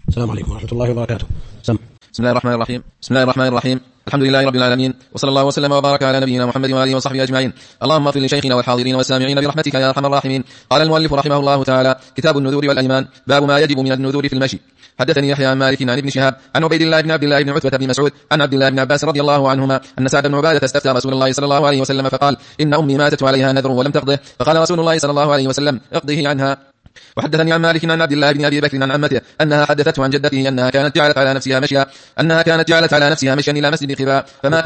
السلام عليكم ورحمة الله وبركاته. بسم الله الرحمن الرحيم. الحمد لله رب العالمين، وصلى الله وسلم وبارك على نبينا محمد وآله وصحبه أجمعين. اللهم اغفر لشيخنا والحاضرين والسامعين برحمتك يا أرحم الراحمين. قال المؤلف رحمه الله تعالى: كتاب النذور والأيمان، باب ما يجب من النذور في المشي. حدثني يحيى عن مالك عن ابن شهاب عن عبيد الله بن عبد الله بن عتبة بن مسعود عن عبد الله بن عباس رضي الله عنهما أن سعد بن عبادة استفتى رسول الله صلى الله عليه وسلم فقال: إن أمي ماتت وعليها نذر ولم تقضه، فقال رسول الله صلى الله عليه وسلم: اقضه عنها. وحدثني عن مالك عن عبد الله بن أبي بكر عن عمته أنها حدثته عن جدته أنها كانت جعلت على نفسها مشيا إلى مسجد قباء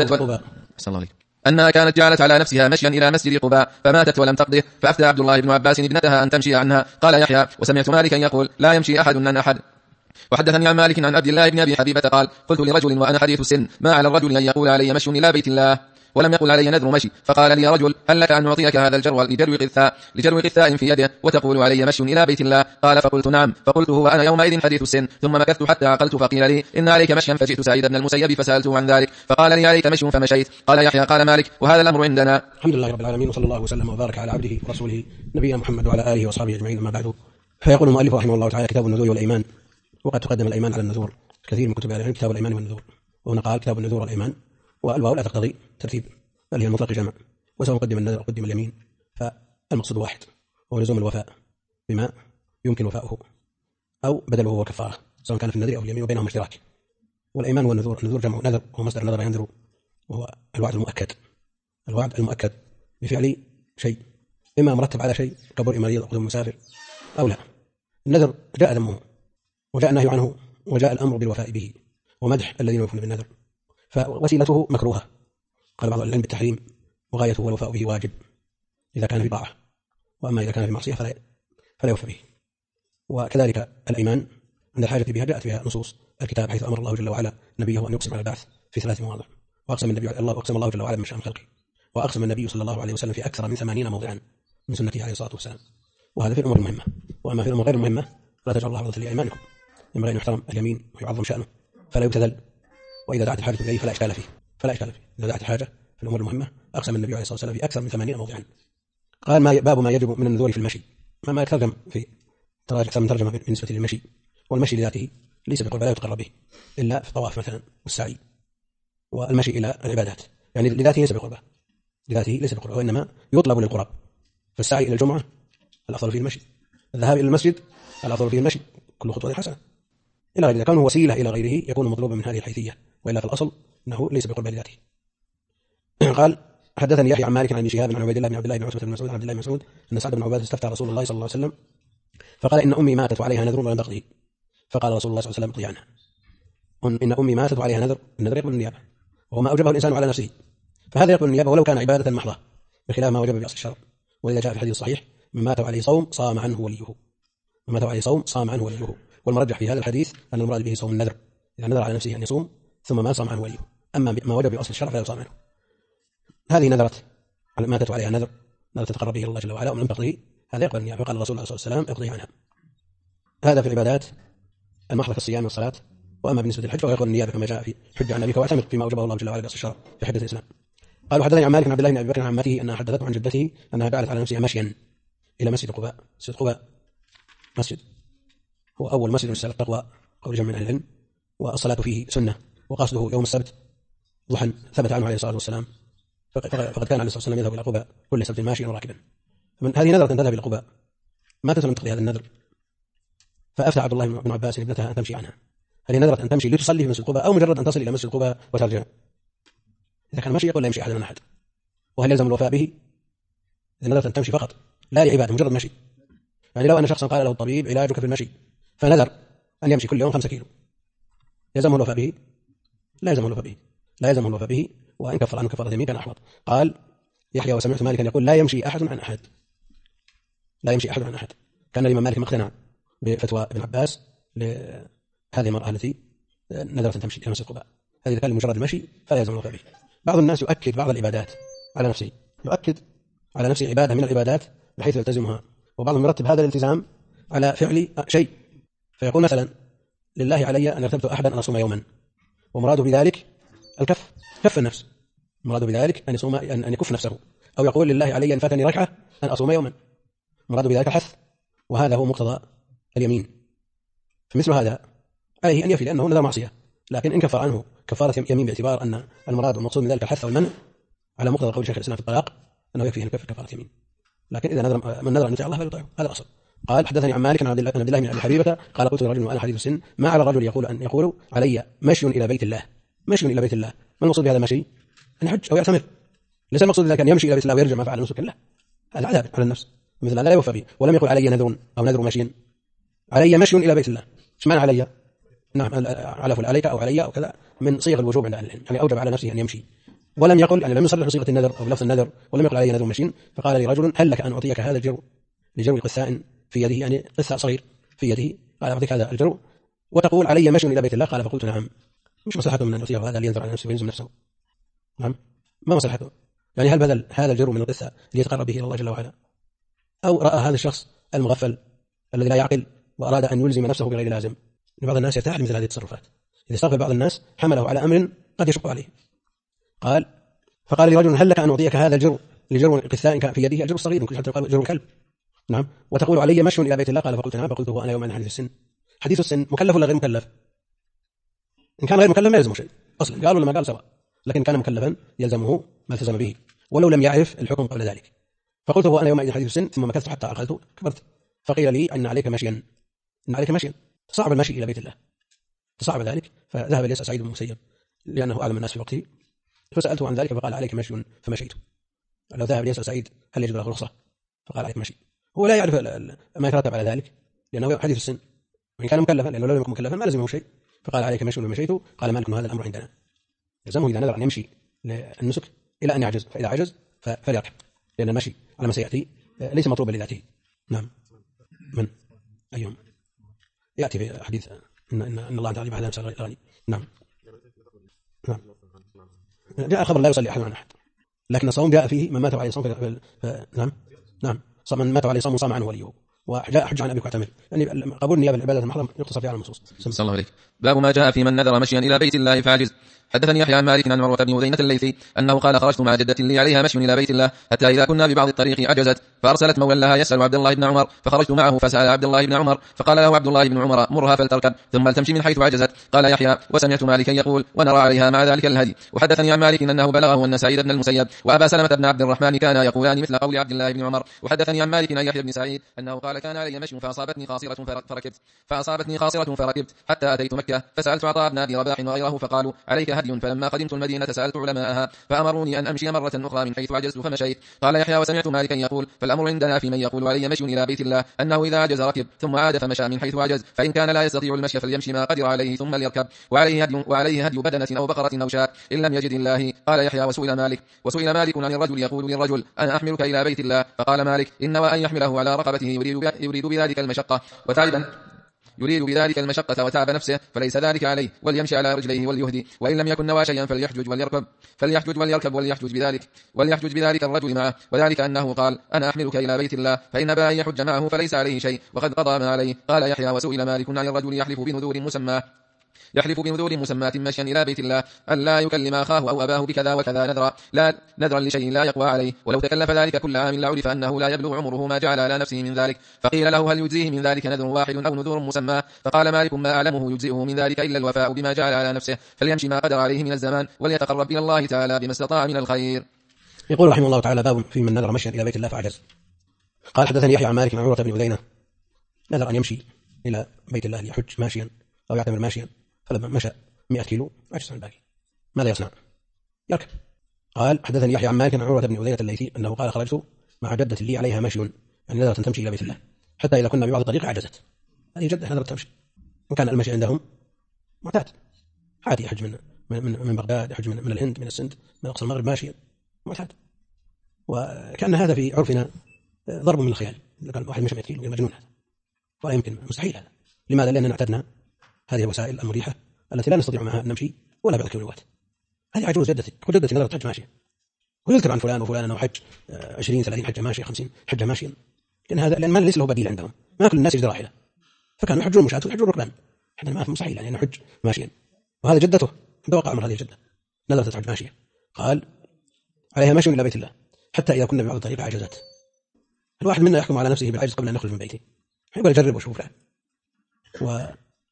فماتت ولم تقضه، فأفتى عبد الله بن عباس ابنتها أن تمشي عنها. قال يحيى: وسمعت مالكا يقول: لا يمشي أحد عن أحد. وحدثني عن مالك عن عبد الله بن أبي حبيبة قال: قلت لرجل وأنا حديث السن: ما على الرجل أن يقول علي مشي إلى بيت الله ولم يقل علي نذر مشي؟ فقال لي رجل: هل لك أن نعطيك هذا الجرو لجرو قثاء في يده وتقول علي مشي إلى بيت الله؟ قال: فقلت نعم. فقلت: هو أنا يومئذ حديث السن. ثم مكثت حتى عقلت، فقيل لي: إن عليك مشيا. فجئت سعيد بن المسيب فسألته عن ذلك، فقال لي: عليك مشي. فمشيت. قال يحيى: قال مالك: وهذا الأمر عندنا. الحمد لله رب العالمين، وصلى الله وسلم وبارك على عبده ورسوله نبينا محمد وعلى آله وصحبه أجمعين، أما بعد. فيقول المؤلف رحمه الله تعالى: كتاب النذور والأيمان. وقد تقدم الأيمان على النذور كثير من كتب العلم، كتاب الأيمان والنذور، وهنا قال كتاب النذور والأيمان، والواو لا تقتضي ترتيب بل هي المطلق جمع، وسواء قدم النذر أو قدم اليمين فالمقصود واحد، وهو لزوم الوفاء بما يمكن وفاؤه أو بدله هو كفارة، سواء كان في النذر أو اليمين وبينهم اشتراك. والأيمان والنذور: النذور جمع نذر، وهو مصدر نذر ينذر، وهو الوعد المؤكد بفعل شيء، إما مرتب على شيء كبر مريض أو قدم مسافر أو لا. النذر جاء ذمه وجاء النهي عنه وجاء الأمر بالوفاء به ومدح الذين يوفون بالنذر، فوسيلته مكروهة. قال بعض العلم بالتحريم، وغايته والوفاء به واجب إذا كان في طاعة، وأما إذا كان في معصية فلا يوفى به. وكذلك الأيمان عند الحاجة بها جاءت بها نصوص الكتاب، حيث أمر الله جل وعلا نبيه أن يقسم على البعث في 3 مواضع، وأقسم الله جل وعلا بشأن خلقه، وأقسم النبي صلى الله عليه وسلم في أكثر من 80 موضعا من سنته عليه الصلاة والسلام، وهذا في الأمور المهمة. وأما في الأمور غير المهمة فلا تجعل الله عرضة لأيمانكم، ينبغي أن يحترم اليمين ويعظم شأنه فلا يبتذل، وإذا دعت الحاجة إليه فلا إشكال فيه. إذا دعت الحاجة في الأمور المهمة أقسم النبي عليه الصلاة والسلام في أكثر من 80 موضعا. قال: باب ما يجب من النذور في المشي. ما يترجم في أكثر من ترجمة بالنسبة للمشي. والمشي لذاته ليس بقربة، لا يتقرب به إلا في الطواف مثلا والسعي، والمشي إلى العبادات يعني لذاته ليس بقربة، وإنما يطلب للقرب. فالسعي إلى الجمعة الأفضل فيه المشي، الذهاب إلى المسجد الأفضل فيه المشي، كل خطوة حسنة إلى غير ذلك. كونه وسيلة إلى غيره يكون مطلوبا من هذه الحيثية، وإلا في الأصل أنه ليس بقربة لذاته. قال: حدثني يحيى عن مالك عن ابن شهاب عن عبيد الله بن عبد الله بن عتبة بن مسعود عن عبد الله بن مسعود أن سعد بن عبادة استفتى رسول الله صلى الله عليه وسلم فقال: إن أمي ماتت وعليها نذر ولم تقضه. فقال رسول الله صلى الله عليه وسلم: اقضي عنها. إن أمي ماتت وعليها نذر، النذر يقبل النيابة، وهو ما أوجبه الإنسان على نفسه، فهذا يقبل النيابة ولو كان عبادة محضة، بخلاف ما وجب بأصل الشرع. ولذا جاء في الحديث الصحيح: من مات عليه صوم صام عنه وليه. والمرجح في هذا الحديث أن المراد به صوم النذر، إذا نذر على نفسه أن يصوم ثم ما صام عنه وليه. أما ما وجب بأصل الشرع فلا يصام عنه. هذه نذرت ماتت عليها نذر تتقرب به الله جل وعلا، ومن لم تقضه هذا يقبل النيابة. فقال الرسول صلى الله عليه وسلم: اقضي عنها. هذا في العبادات المحضة كالصيام والصلاة. وأما بالنسبة للحج فهو يقبل النيابة كما جاء في حج عن أبيك واعتمد فيما أوجبه الله جل وعلا بأصل الشرع في حدة الإسلام. قالوا: حدثني عن مالك عن عبد الله بن أبي بكر عن عمته أنها حدثته عن جدته أنها جعلت على نفسها مشيا إلى مسجد قباء. مسجد قباء مسجد هو أول مسجد من مساجد التقوى قول جمع من أهل العلم، والصلاة فيه سنة، وقصده يوم السبت ضحى، ثبت عنه عليه الصلاة والسلام. فقد كان عليه الصلاة والسلام يذهب إلى قباء كل سبت ماشيا وراكبا. من هذه نذرة أن تذهب إلى قباء، ما تسلم تقضي هذا النذر، فأفتى عبد الله بن عباس ابنتها أن تمشي عنها. هل هي نذرة أن تمشي لتصلي في مسجد قباء، أو مجرد أن تصل إلى مسجد قباء وترجع؟ إذا كان مشي يقول لا يمشي أحد من أحد. وهل يلزم الوفاء به؟ إذا نذرة أن تمشي فقط لا لعبادة، مجرد مشي. يعني لو أن شخصا قال له الطبيب علاجك في المشي فنذر أن يمشي كل يوم 5 كيلو، يلزمه الوفاء به؟ لا يلزمه الوفاء به، وإن كفر عنه كفارة يمين كان أحوط. قال يحيى: وسمعت مالكا يقول: لا يمشي أحد عن أحد. كان الإمام مالك مقتنع بفتوى ابن عباس لهذه المرأة التي نذرت أن تمشي إلى مسجد قباء. هذه كان لمجرد المشي فلا يلزم الوفاء به. بعض الناس يؤكد بعض العبادات على نفسه، عبادة من العبادات بحيث يلتزمها، وبعضهم يرتب هذا الالتزام على فعل شيء، فيقول مثلا: لله علي أن ارتبت أحدا أن أصوم يوما، ومراده بذلك كف النفس، مراده بذلك أن يصوم، أن يكف نفسه. أو يقول: لله علي أن فاتني ركعة أن أصوم يوما، مراده بذلك الحث، وهذا هو مقتضى اليمين. فمثل هذا عليه أن يفي لأنه نذر معصية، لكن إن كفر عنه كفارة يمين باعتبار أن المراد والمقصود من ذلك الحث والمنع على مقتضى قول شيخ الإسلام في الطلاق أنه يكفي أن يكفر كفارة يمين. لكن إذا من نذر أن يطيع الله فليطيعه، هذا الأصل. قال حدثني عن مالك عن عبد الله بن أبي حبيبة قال قلت لرجل وأنا حديث السن ما على الرجل يقول علي مشي إلى بيت الله. مشي إلى بيت الله، ما المقصود بهذا المشي؟ أن يحج أو يعتمر، ليس المقصود ذلك أن يمشي إلى بيت الله ويرجع ما فعل نسك الله، هذا عذاب على النفس، مثل هذا لا يوفى به. ولم يقل علي نذر أو نذر مشي، علي مشي إلى بيت الله. ايش معنى علي؟ نعم على فل عليك أو علي أو كذا من صيغ الوجوب عند أهل العلم، يعني أوجب على نفسه أن يمشي. ولم يقل يعني لم يصرح بصيغة النذر أو بلفظ النذر، ولم يقل علي نذر مشي. فقال لي رجل هل لك أن أعطيك هذا الجرو لجرو قثاء في يده، يعني قثاء صغير في يده، قال أعطيك هذا الجرو وتقول علي مشي إلى بيت الله. قال فقلت نعم. مش مصلحته من أن يعطيه هذا لينذر على نفسه ويلزم نفسه؟ نعم ما مصلحته؟ يعني هل بذل هذا الجرو من القثاء ليتقرب به إلى الله جل وعلا، أو رأى هذا الشخص المغفل الذي لا يعقل وأراد أن يلزم نفسه بغير لازم؟ بعض الناس يرتاح لمثل هذه التصرفات، إذا استغفل بعض الناس حمله على أمر قد يشق عليه. فقال لي رجل هل لك أن أعطيك هذا الجرو لجرو قثاء في يده، الجرو الصغير ممكن حتى يقال جرو كلب، نعم، وتقول علي مشي إلى بيت الله. قال فقلت نعم. فقلت هو أنا يوم عن حديث السن. حديث السن مكلف ولا غير مكلف؟ إن كان غير مكلف ما يلزمه شيء أصلا، قالوا لما قال سواء، لكن كان مكلفا يلزمه ما التزم به ولو لم يعرف الحكم قبل ذلك. فقلت هو أنا يوم عن حديث السن، ثم مكثت حتى أخذت كبرت. فقيل لي أن عليك مشيا، إن عليك مشيا، تصعب المشي إلى بيت الله، تصعب ذلك. فذهب ليس سعيد بن المسيب لأنه أعلم الناس في وقته، فسألته عن ذلك فقال عليك مشي فمشيت. لو ذهب ليسأل سعيد هل يجب له رخصة فقال عليك مشي، هو لا يعرف ما يترتب على ذلك لأنه حديث السن، وإن كان مكلفا لأنه لو لم يكن مكلفا ما لزمه شيء. فقال عليك مشي فمشيت. قال مالك هذا الأمر عندنا يلزمه إذا نذر أن يمشي للنسك إلى أن يعجز، فإذا عجز فليركب، لأن المشي على ما سيأتي ليس مطلوبا لذاته. نعم. من أيهم يأتي في حديث إن الله تعالى بعد أمسى الغني. نعم. نعم. جاء خبر لا يصلي أحد عن أحد، لكن الصوم جاء فيه من مات عليه صوم نعم نعم من مات عليه صوم صام عنه وليه، وجاء حج عن أبي كعتمر، يعني قبول النيابة العبادة المحرم يقتصر فيها على النصوص. صلى الله عليه. باب ما جاء في من نذر مشيا إلى بيت الله فعجز. حدثني يحيى عن مالك عن عروة بن أذينة الليثي أنه قال خرجت مع جدة لي عليها مشي إلى بيت الله حتى إذا كنا ببعض الطريق عجزت فأرسلت مولى لها يسأل عبد الله بن عمر، فخرجت معه فسأل عبد الله بن عمر فقال له عبد الله بن عمر مرها فلتركب ثم لتمشي من حيث عجزت. قال يحيى وسمعت مالكا يقول ونرى عليها مع ذلك الهدي. وحدثني عن مالك أنه بلغه أن سعيد بن المسيب وأبا سلمة بن عبد الرحمن كانا يقولان مثل قول عبد الله بن عمر. وحدثني عن مالك أن يحيى بن سعيد أنه قال كان علي مشي فأصابتني خاصرة فركبت حتى أتيت مكة فسألت عطاء بن أبي رباح وغيره فقالوا عليك هدي، فلما قدمت المدينة سألت علماءها فأمروني أن أمشي مرة أخرى من حيث عجزت فمشيت. قال يحيى وسمعت مالكا يقول فالأمر عندنا في من يقول علي مشي إلى بيت الله أنه إذا عجز ركب ثم عاد فمشى من حيث عجز، فإن كان لا يستطيع المشي فليمشي ما قدر عليه ثم ليركب، وعليه هدي بدنة أو بقرة أو شاة إن لم يجد الله. قال يحيى وسئل مالك عن الرجل يقول للرجل أنا أحملك إلى بيت الله، فقال مالك إن وأن يحمله على رقبته يريد بذلك المشقة وتعب نفسه فليس ذلك عليه، وليمشي على رجليه وليهدي، وإن لم يكن نوى شيئا فليحجج وليحجج بذلك الرجل معه، وذلك أنه قال أنا أحملك إلى بيت الله، فإن بأن يحج معه فليس عليه شيء وقد قضى ما عليه. قال يحيى وسئل مالك عن الرجل يحلف بنذور مسماة مشيا إلى بيت الله ألا يكلم أخاه أو أباه بكذا وكذا نذرا لشيء لا يقوى عليه، ولو تكلف ذلك كل عام لعرف أنه لا يبلغ عمره ما جعل على نفسه من ذلك. فقيل له هل يجزيه من ذلك نذر واحد أو نذور مسمى؟ فقال مالك ما أعلمه يجزئه من ذلك إلا الوفاء بما جعل على نفسه، فليمشي ما قدر عليه من الزمان وليتقرب إلى الله تعالى بما استطاع من الخير. يقول رحمه الله تعالى باب في من نذر مشيا إلى بيت الله فعجز. قال حدثني يحيى عن مالك عن عروة بن أذينة نذر أن يمشي إلى بيت الله ليحج ماشيا أو يعتمر ماشيا، فلما مشى 100 كيلو عجز عن الباقي ماذا يصنع؟ يركب. قال حدثني يحيى عن مالك عن عروة بن أذينة الليثي أنه قال خرجت مع جدة لي عليها مشي، يعني نذرت أن تمشي إلى بيت الله حتى إذا كنا ببعض الطريق عجزت. هذه جدة نذرت تمشي، وكان المشي عندهم معتاد عادي، يحج من بغداد، يحج من الهند، من السند، من أقصى المغرب ماشيا معتاد، وكان هذا في عرفنا ضرب من الخيال. إذا كان واحد مشى 100 كيلو مجنون هذا، ولا يمكن، مستحيل هذا. لماذا؟ لأننا اعتدنا هذه الوسائل المريحة التي لا نستطيع معها أن نمشي ولا بعد كيلوات. هذه عجوز جدتي، كل جدتي نذرت حج ماشية، ويذكر عن فلان وفلان أنه حج 20-30 حجة ماشية 50 حجة ماشية، لأن ما ليس له بديل عندهم، ما كل الناس يجد راحلة، فكانوا يحجون مشاة ويحجون ركبان. احنا ما مستحيل يعني نحج ماشيا، وهذا جدته عند وقع أمر هذه الجدة نذرت تحج ماشية. قال عليها مشي إلى بيت الله حتى إذا كنا ببعض الطريق عجزت. الواحد منا يحكم على نفسه بالعجز قبل أن يخرج من بيته، يقول أجرب وشوف له،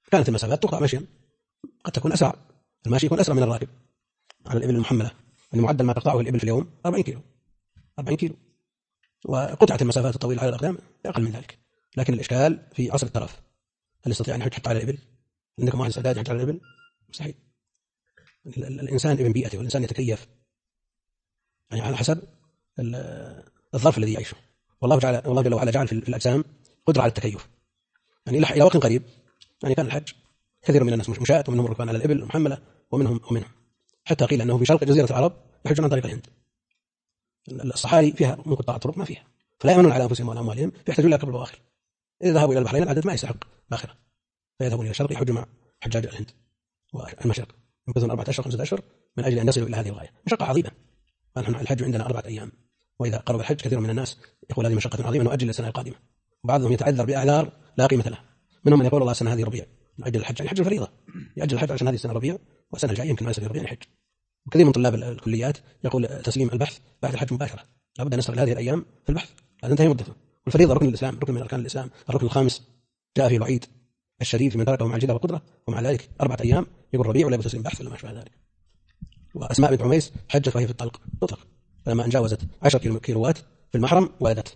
كانت المسافات تقطع مشيا، قد تكون أسرع، الماشي يكون أسرع من الراكب على الإبل المحملة، يعني معدل ما تقطعه الإبل في اليوم 40 كيلو، 40 كيلو، وقطعت المسافات الطويلة على الأقدام أقل من ذلك. لكن الإشكال في عصر الترف، هل يستطيع أن يحج حتى على الإبل؟ عندكم واحد استعداد يحج على الإبل؟ مستحيل. الإنسان ابن بيئته، والإنسان يتكيف يعني على حسب الظرف الذي يعيشه. والله جل وعلا جعل في الأجسام قدرة على التكيف، يعني إلى وقت قريب يعني كان الحج كثير من الناس مشاة، ومنهم ركبان على الإبل المحملة، ومنهم حتى قيل أنه في شرق جزيرة العرب يحجون عن طريق الهند. الصحاري فيها منقطع الطرق ما فيها، فلا يأمنون على أنفسهم ولا أموالهم، فيحتاجون إلى قبل وآخر. إذا ذهبوا إلى البحرين العدد ما يستحق باخرة، فيذهبون إلى الشرق يحجوا مع حجاج الهند والمشرق، يمكثون 4 أشهر 5 أشهر من أجل أن يصلوا إلى هذه الغاية. مشقة عظيمة. نحن الحج عندنا 4 أيام، وإذا قرب الحج كثير من الناس يقول هذه مشقة عظيمة نؤجل السنة القادمة، وبعضهم يتعذر بأعذار لا قيمة لها. منهم من يقول والله السنة هذه ربيع نؤجل الحج، يعني حج الفريضة يأجل الحج عشان هذه السنة ربيع، والسنة الجاية يمكن ما يصير ربيع يحج. وكثير من طلاب الكليات يقول تسليم البحث بعد الحج مباشرة، لابد أن نستغل هذه الأيام في البحث، لازم تنتهي مدته. والفريضة ركن الإسلام، ركن من أركان الإسلام، الركن الخامس، جاء فيه الوعيد الشديد في من تركه مع الجدة والقدرة، ومع ذلك 4 أيام يقول ربيع ولا تسليم بحث ولا ما شابه ذلك. وأسماء بنت عميس حجت وهي في الطلق تطلق، فلما أن جاوزت 10 كيلوات في المحرم ولدت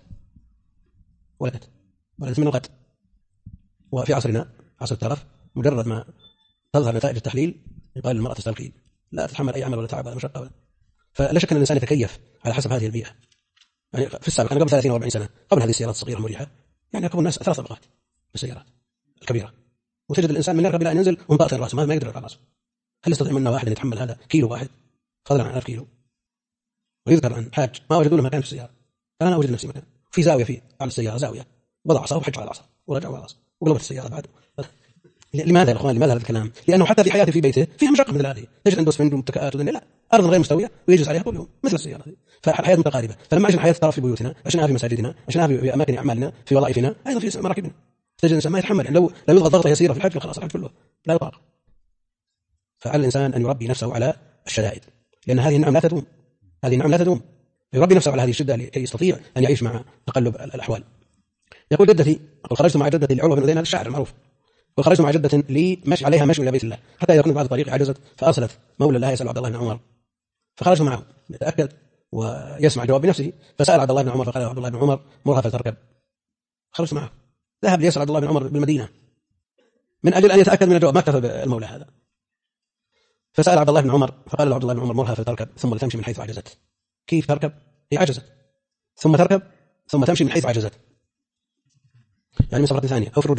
من الغد. وفي عصرنا عصر الترف مجرد ما تظهر نتائج التحليل يقال للمرأة تستلقي، لا تتحمل أي عمل ولا تعب ولا مشقة ولا. فلا شك أن الإنسان يتكيف على حسب هذه البيئة. يعني في السابق أنا قبل 30 و 40 سنة قبل هذه السيارات الصغيرة المريحة، يعني يركب الناس 3 طبقات بالسيارات الكبيرة، وتجد الإنسان من يركب إلى أن ينزل ومطأطئ رأسه، ما يقدر يرفع رأسه. هل يستطيع منا واحد أن يتحمل هذا كيلو واحد فضلا عن 1000 كيلو؟ ويذكر عن حاج ما وجدوا له مكان في السيارة، أنا أوجد نفسي مكان في زاوية على السيارة، زاوية وضع عصا وحج على العصا ورجع على العصا وقلبت السيارة بعد. لماذا يا اخوان؟ لماذا هذا الكلام؟ لانه حتى في حياته في بيته فيها مشقه مثل هذه، تجد عنده اسفنج ومتكئات ودنيا، لا ارض غير مستويه ويجلس عليها طول اليوم مثل السياره هذه. فالحياه متقاربه، فلما عشنا حياه الترف في بيوتنا، عشناها في مساجدنا، عشناها في اماكن اعمالنا، في وظائفنا، ايضا في مراكبنا، تجد الانسان ما يتحمل، يعني لو يضغط ضغطه يسيره في الحج خلاص الحج كله لا يطاق. فعلى الانسان ان يربي نفسه على الشدائد، لان هذه النعم لا تدوم، يربي نفسه على هذه الشده لكي يستطيع ان يعيش مع تقلب الاحوال. يقول جدتي، خرجت مع جدتي لعروة بن أذين، هذا الشاعر المعروف، وخرجت مع جدة لي مشي عليها مشي إلى بيت الله، حتى إذا كنت بعد الطريق عجزت فأرسلت مولى الله يسأل عبد الله بن عمر، فخرجت معه يتأكد ويسمع الجواب بنفسه، فسأل عبد الله بن عمر فقال عبد الله بن عمر مرها فلتركب. خرجت معه، ذهب ليسأل عبد الله بن عمر بالمدينة من أجل أن يتأكد من الجواب، ما اكتفى بالمولى هذا. فسأل عبد الله بن عمر فقال له عبد الله بن عمر مرها فلتركب ثم لتمشي من حيث عجزت. كيف تركب؟ هي عجزت، ثم تركب ثم تمشي من حيث عجزت، يعني من سفرة ثانية. أو في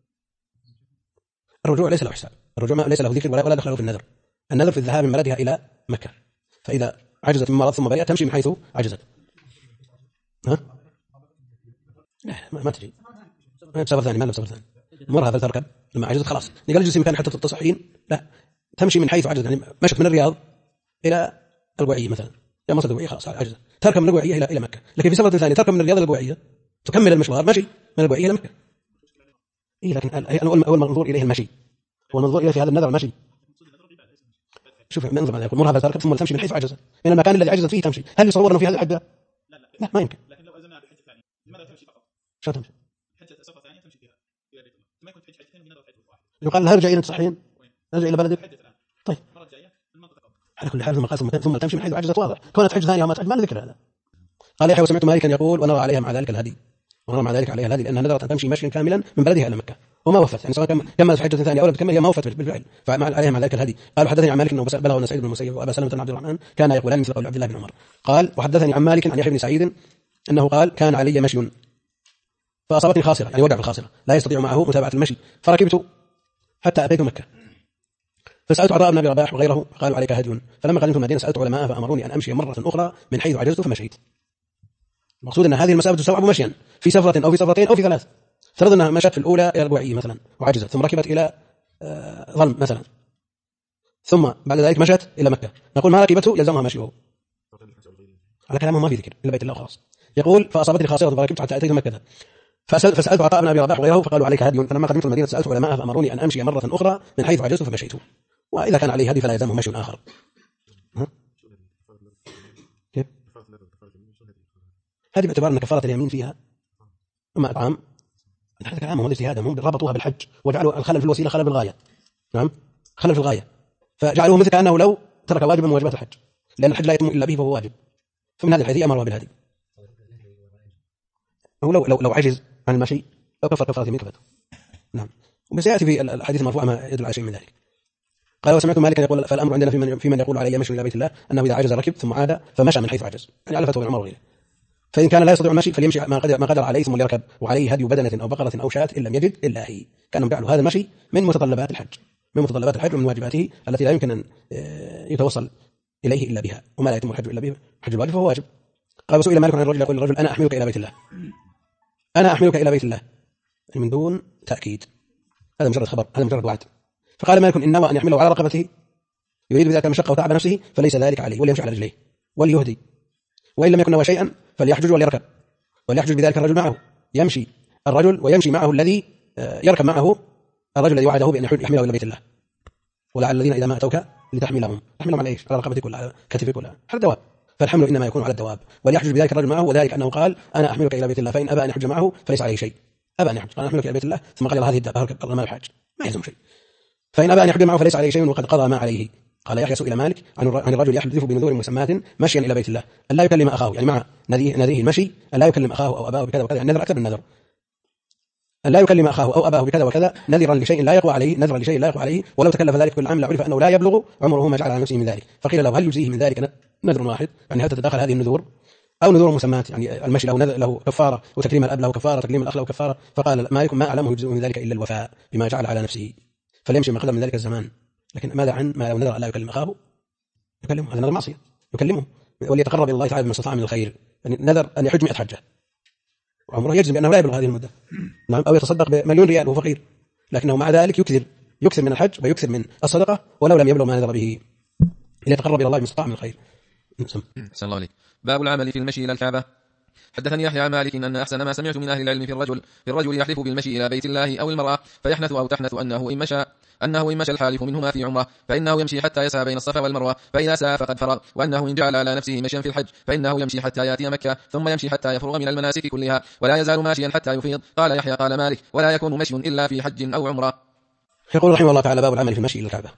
الرجوع ليس له حساب، الرجوع ليس له ذكر ولا دخله في النذر. النذر في الذهاب من بلدها إلى مكة، فإذا عجزت من مرض ثم برئت تمشي من حيث عجزت. ها؟ لا ما تجي سفر ثاني، ما له سفر ثاني. مرها فلتركب لما عجزت خلاص قال اجلسي مكان حتى تصحين، لا تمشي من حيث عجزت، يعني مشت من الرياض إلى القوعية مثلا، يا مصر القوعية خلاص عجزت، تركب من القوعية إلى مكة. لكن في سفرة ثانية تركب من الرياض إلى القوعية تكمل المشوار ماشي من القوعية إلى مكة. إيه لكن أول منظور إليه المشي، والمنظور إليه في هذا النذر المشي. شوف منظر ماذا يقول، مرها فلتركب ثم تمشي من حيث عجزت، من المكان الذي عجزت فيه تمشي. هل يصور أنه في هذا الحج؟ لا ما يمكن. لكن لو أزلنا بحجة ثانية لماذا تمشي فقط؟ شو تمشي؟ حجة سفرة ثانية تمشي فيها إلى بيت الله، ما يكون حجة حجتين من نظر حجة واحد. يقال لها ارجع إلى تصحين، ارجع إلى بلدك. طيب المرة الجاية المنطقة على كل حال ثم تمشي من حيث عجزت واضح، كونت حجة ثانية وما تحج ما ذكر هذا. قال يحيى وسمعت مالكا يقول ونرى عليها مع ذلك الهدي، لأنها نذرت أن تمشي مشيا كاملا من بلدها إلى مكة وما وفت، يعني سواء كملت حجة ثانية أو لم تكمل هي ما وفت بالفعل، فعليها مع ذلك الهدي. قال وحدثني عن مالك أنه بلغه سعيد بن المسيب وأبا سلمة بن عبد الرحمن كان يقولان مثل قول عبد الله بن عمر. قال وحدثني عن مالك عن يحيى بن سعيد أنه قال كان علي مشي فأصابتني خاصرة، يعني وقع في الخاصرة لا يستطيع معه متابعة المشي، فركبت حتى أتيت مكة، فسألت عطاء بن أبي رباح وغيره فقالوا عليك هدي، فلما قدمت المدينة سألت علماء فأمروني أن أمشي مرة أخرى من حيث عجزت فمشيت. المقصود أن هذه المسافة تستوعب مشيا في سفرة أو في سفرتين أو في 3. فرض أنها مشت في الأولى إلى القوعية مثلا وعجزت، ثم ركبت إلى ظلم مثلا، ثم بعد ذلك مشت إلى مكة، نقول ما ركبته يلزمها مشيه على كلامه ما في ذكر إلا بيت الله خلاص. يقول فأصابتني خاصرة فركبت حتى أتيت مكة، فسألت عطاء بن أبي رباح وغيره فقالوا عليك هدي، فلما قدمت المدينة سألت علماء فأمروني أن أمشي مرة أخرى من حيث عجزت فمشيت، وإذا كان عليه هدي فلا يلزمه مشي آخر. كيف؟ هذه باعتبار أن كفارة اليمين فيها إما إطعام هذا كلام هو اجتهادهم، هم ربطوها بالحج وجعلوا الخلل في الوسيله خلل في الغايه. نعم، خلل في الغايه، فجعلوه مثل كانه لو ترك واجبا من واجبات الحج، لان الحج لا يتم الا به فهو واجب. فمن هذه الحيث امروا بالهدي. هو لو عجز عن المشي او كفر كفاره من كفته. نعم، وسياتي في الحديث المرفوع ما يدل على شيء من ذلك. قال وسمعت مالكا يقول فالامر عندنا في من يقول علي مشي الى بيت الله انه اذا عجز ركب ثم عاد فمشى من حيث عجز، يعني على فتوى عمر وغيره. فإن كان لا يستطيع المشي فليمشي ما قدر عليه ثم ليركب، وعليه هدي بدنة أو بقرة أو شاة إن لم يجد إلا هي. كانوا جعلوا هذا المشي من متطلبات الحج، من متطلبات الحج ومن واجباته التي لا يمكن أن يتوصل إليه إلا بها، وما لا يتم الحج إلا به، حج الواجب فهو واجب. قال وسئل مالك عن الرجل يقول للرجل أنا أحملك إلى بيت الله، أنا أحملك إلى بيت الله، يعني من دون تأكيد، هذا مجرد خبر، هذا مجرد وعد. فقال مالك إن نوى أن يحمله على رقبته يريد بذلك المشقة وتعب نفسه فليس ذلك عليه، وليمشي على رجليه وليهدي، وإن لم يكن نوى شيئا فليحجج وليركب، وليحجج بذلك الرجل معه، يمشي الرجل ويمشي معه الذي يركب معه الرجل الذي وعده بأن يحمله إلى بيت الله. ولعل الذين إذا ما أتوك لتحملهم على إيش؟ على رقبتك ولا على كتفك ولا على الدواب، فالحمل إنما يكون على الدواب. وليحجج بذلك الرجل معه، وذلك أنه قال أنا أحملك إلى بيت الله، فإن أبى أن يحج معه فليس عليه شيء. أبى أن يحج، قال أحملك إلى بيت الله ثم قال هذه الدابة اركب، ما يحج، ما يلزم شيء. فإن أبى أن يحج معه فليس عليه شيء وقد قضى ما عليه. قال يحيى سئل مالك عن الرجل يحلف بنذور مسمات مشيا إلى بيت الله أن لا يكلم أخاه، يعني مع نذيه المشي أن لا يكلم أخاه أو أباه بكذا وكذا، يعني نذر أكثر من نذر، أن لا يكلم أخاه أو أباه بكذا وكذا نذرا لشيء لا يقوى عليه، ولو تكلف ذلك كل عام لعرف أنه لا يبلغ عمره ما جعل على نفسه من ذلك. فقيل له هل يجزيه من ذلك نذر واحد؟ يعني هل تتداخل هذه النذور أو نذور مسمات؟ يعني المشي له كفارة، وتكريم الأب له كفارة، تكريم الأخ له كفارة. فقال مالك ما أعلمه يجزئ من ذلك إلا الوفاء بما جعل على نفسه، فليمشي ما قدم من ذلك الزمان. لكن ماذا عن ما لو نذر أن لا يكلم أخاه؟ يكلمه، هذا نذر معصية، يكلمه وليتقرب إلى الله تعالى بما استطاع من الخير. يعني نذر أن يحج 100 حجة وعمره يجزم بأنه لا يبلغ هذه المدة، نعم، أو يتصدق ب1,000,000 ريال وهو فقير، لكنه مع ذلك يكثر من الحج ويكثر من الصدقة ولو لم يبلغ ما نذر به، ليتقرب إلى الله بما استطاع من الخير. أحسن الله عليك. باب العمل في المشي إلى الكعبة. حدثني يحيى عن مالك أن أحسن ما سمعت من أهل العلم في الرجل يحلف بالمشي إلى بيت الله أو المرأة فيحنث أو تحنث أنه إن مشى الحالف منهما في عمره فإنه يمشي حتى يسعى بين الصفا والمروة فإذا سعى فقد فرغ، وأنه إن جعل على نفسه مشيا في الحج فإنه يمشي حتى يأتي مكة ثم يمشي حتى يفرغ من المناسك كلها ولا يزال ماشيا حتى يفيض. قال يحيى قال مالك ولا يكون مشي إلا في حج أو عمرة. يقول رحمه الله تعالى باب العمل في المشي إلى الكعبة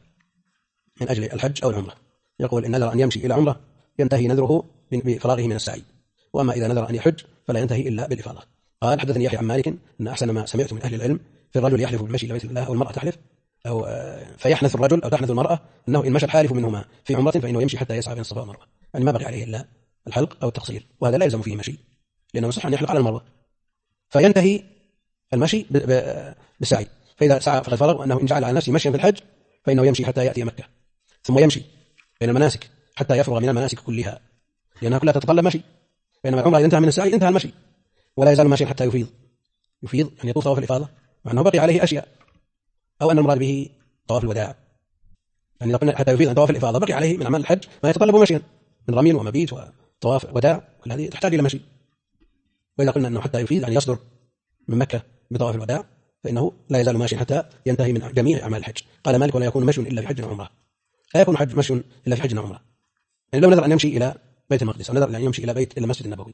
من أجل الحج أو العمرة. يقول إن نذر أن يمشي إلى عمرة ينتهي نذره بفراغه من السعي، وأما إذا نذر أن يحج فلا ينتهي إلا بالإفاضة. قال حدثني يحيى عن مالك أن أحسن ما سمعت من أهل العلم في الرجل يحلف بالمشي إلى بيت الله أو المرأة تحلف أو فيحنث الرجل أو تحنث المرأة أنه إن مشى الحالف منهما في عمرة فإنه يمشي حتى يسعى بين الصفا والمروة، يعني ما بقي عليه إلا الحلق أو التقصير، وهذا لا يلزم فيه مشي لأنه يصح أن يحلق على المروة، فينتهي المشي بالسعي. فإذا سعى فقد فرغ، وأنه إن جعل على نفسه مشيا في الحج فإنه يمشي حتى يأتي مكة ثم يمشي بين المناسك حتى يفرغ من المناسك كلها، لأنها كلها تتطلب مشي، بينما العمرة إذا انتهى من السعي انتهى المشي ولا يزال ماشيا حتى يفيض يعني يطوف طواف الإفاضة، مع أنه بقي عليه أشياء، أو أن المراد به طواف الوداع، يعني قلنا حتى يفيض عن طواف الإفاضة بقي عليه من أعمال الحج ما يتطلب مشيا من رمي ومبيت وطواف وداع، والذي تحتاج إلى مشي. وإذا قلنا أنه حتى يفيض يعني يصدر من مكة بطواف الوداع فإنه لا يزال ماشيا حتى ينتهي من جميع أعمال الحج. قال مالك ولا يكون مشي إلا في حج وعمرة، لا يكون حج مشي إلا في حج وعمرة. يعني لو نذر أن يمشي إلى بيت المقدس أو نذر أن يمشي إلى المسجد النبوي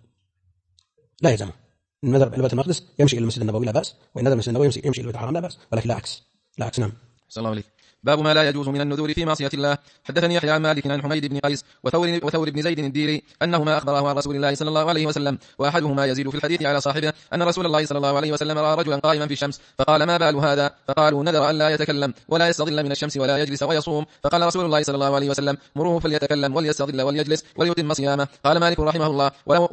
لا يلزمه، النذر إلى بيت المقدس يمشي إلى المسجد النبوي لا بأس، وإن نذر المسجد النبوي يمشي إلى بيت الحرام لا بأس، ولكن لا عكس. نعم. صلى الله عليه. باب ما لا يجوز من النذور في معصية الله. حدثني يحيى عن مالك عن حميد بن قيس وثور بن زيد الديري أنهما أخبراه عن رسول الله صلى الله عليه وسلم، وأحدهما يزيد في الحديث على صاحبه أن رسول الله صلى الله عليه وسلم رأى رجلا قائما في الشمس فقال ما بال هذا؟ فقالوا نذر أن لا يتكلم ولا يستظل من الشمس ولا يجلس ويصوم، فقال رسول الله صلى الله عليه وسلم مروه فليتكلم وليستظل وليجلس وليتم صيامه. قال مالك رحمه الله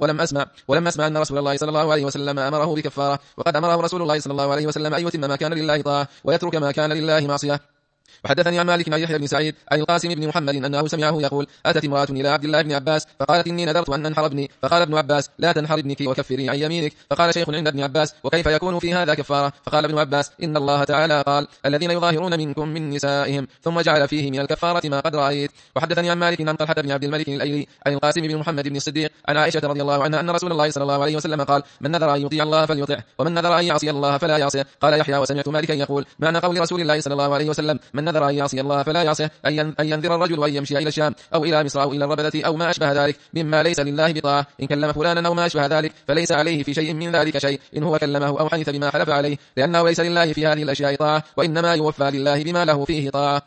ولم أسمع أن رسول الله صلى الله عليه وسلم أمره بكفارة، وقد أمره رسول الله صلى الله عليه وسلم أن يتم ما كان لله طاعة ويترك ما كان لله معصية. وحدثني عن مالك عن يحيى بن سعيد عن القاسم بن محمد أنه سمعه يقول أتت امرأة إلى عبد الله بن عباس فقالت إني نذرت أن أنحر ابني، فقال ابن عباس لا تنحر ابنك وكفري عن يمينك. فقال شيخ عند ابن عباس وكيف يكون في هذا كفارة؟ فقال ابن عباس إن الله تعالى قال الذين يظاهرون منكم من نسائهم، ثم جعل فيه من الكفارة ما قد رأيت. وحدثني عن مالك عن طلحة بن عبد الملك الأيلي عن القاسم بن محمد بن الصديق عن عائشة رضي الله عنها أن رسول الله صلى الله عليه وسلم قال من نذر أن يطيع الله فليطعه ومن نذر أن يعصي الله فلا يعصيه. قال يحيى وسمعت مالكا يقول معنى قول رسول الله صلى الله عليه وسلم من من نذر أن يعصي الله فلا يعصيه أن ينذر الرجل وأن يمشي إلى الشام أو إلى مصر أو إلى الربدة أو ما أشبه ذلك مما ليس لله بطاعة، إن كلم فلانا أو ما أشبه ذلك فليس عليه في شيء من ذلك شيء إن هو كلمه أو حنث بما حلف عليه، لأنه ليس لله في هذه الأشياء طاعة، وإنما يوفى لله بما له فيه طاعة.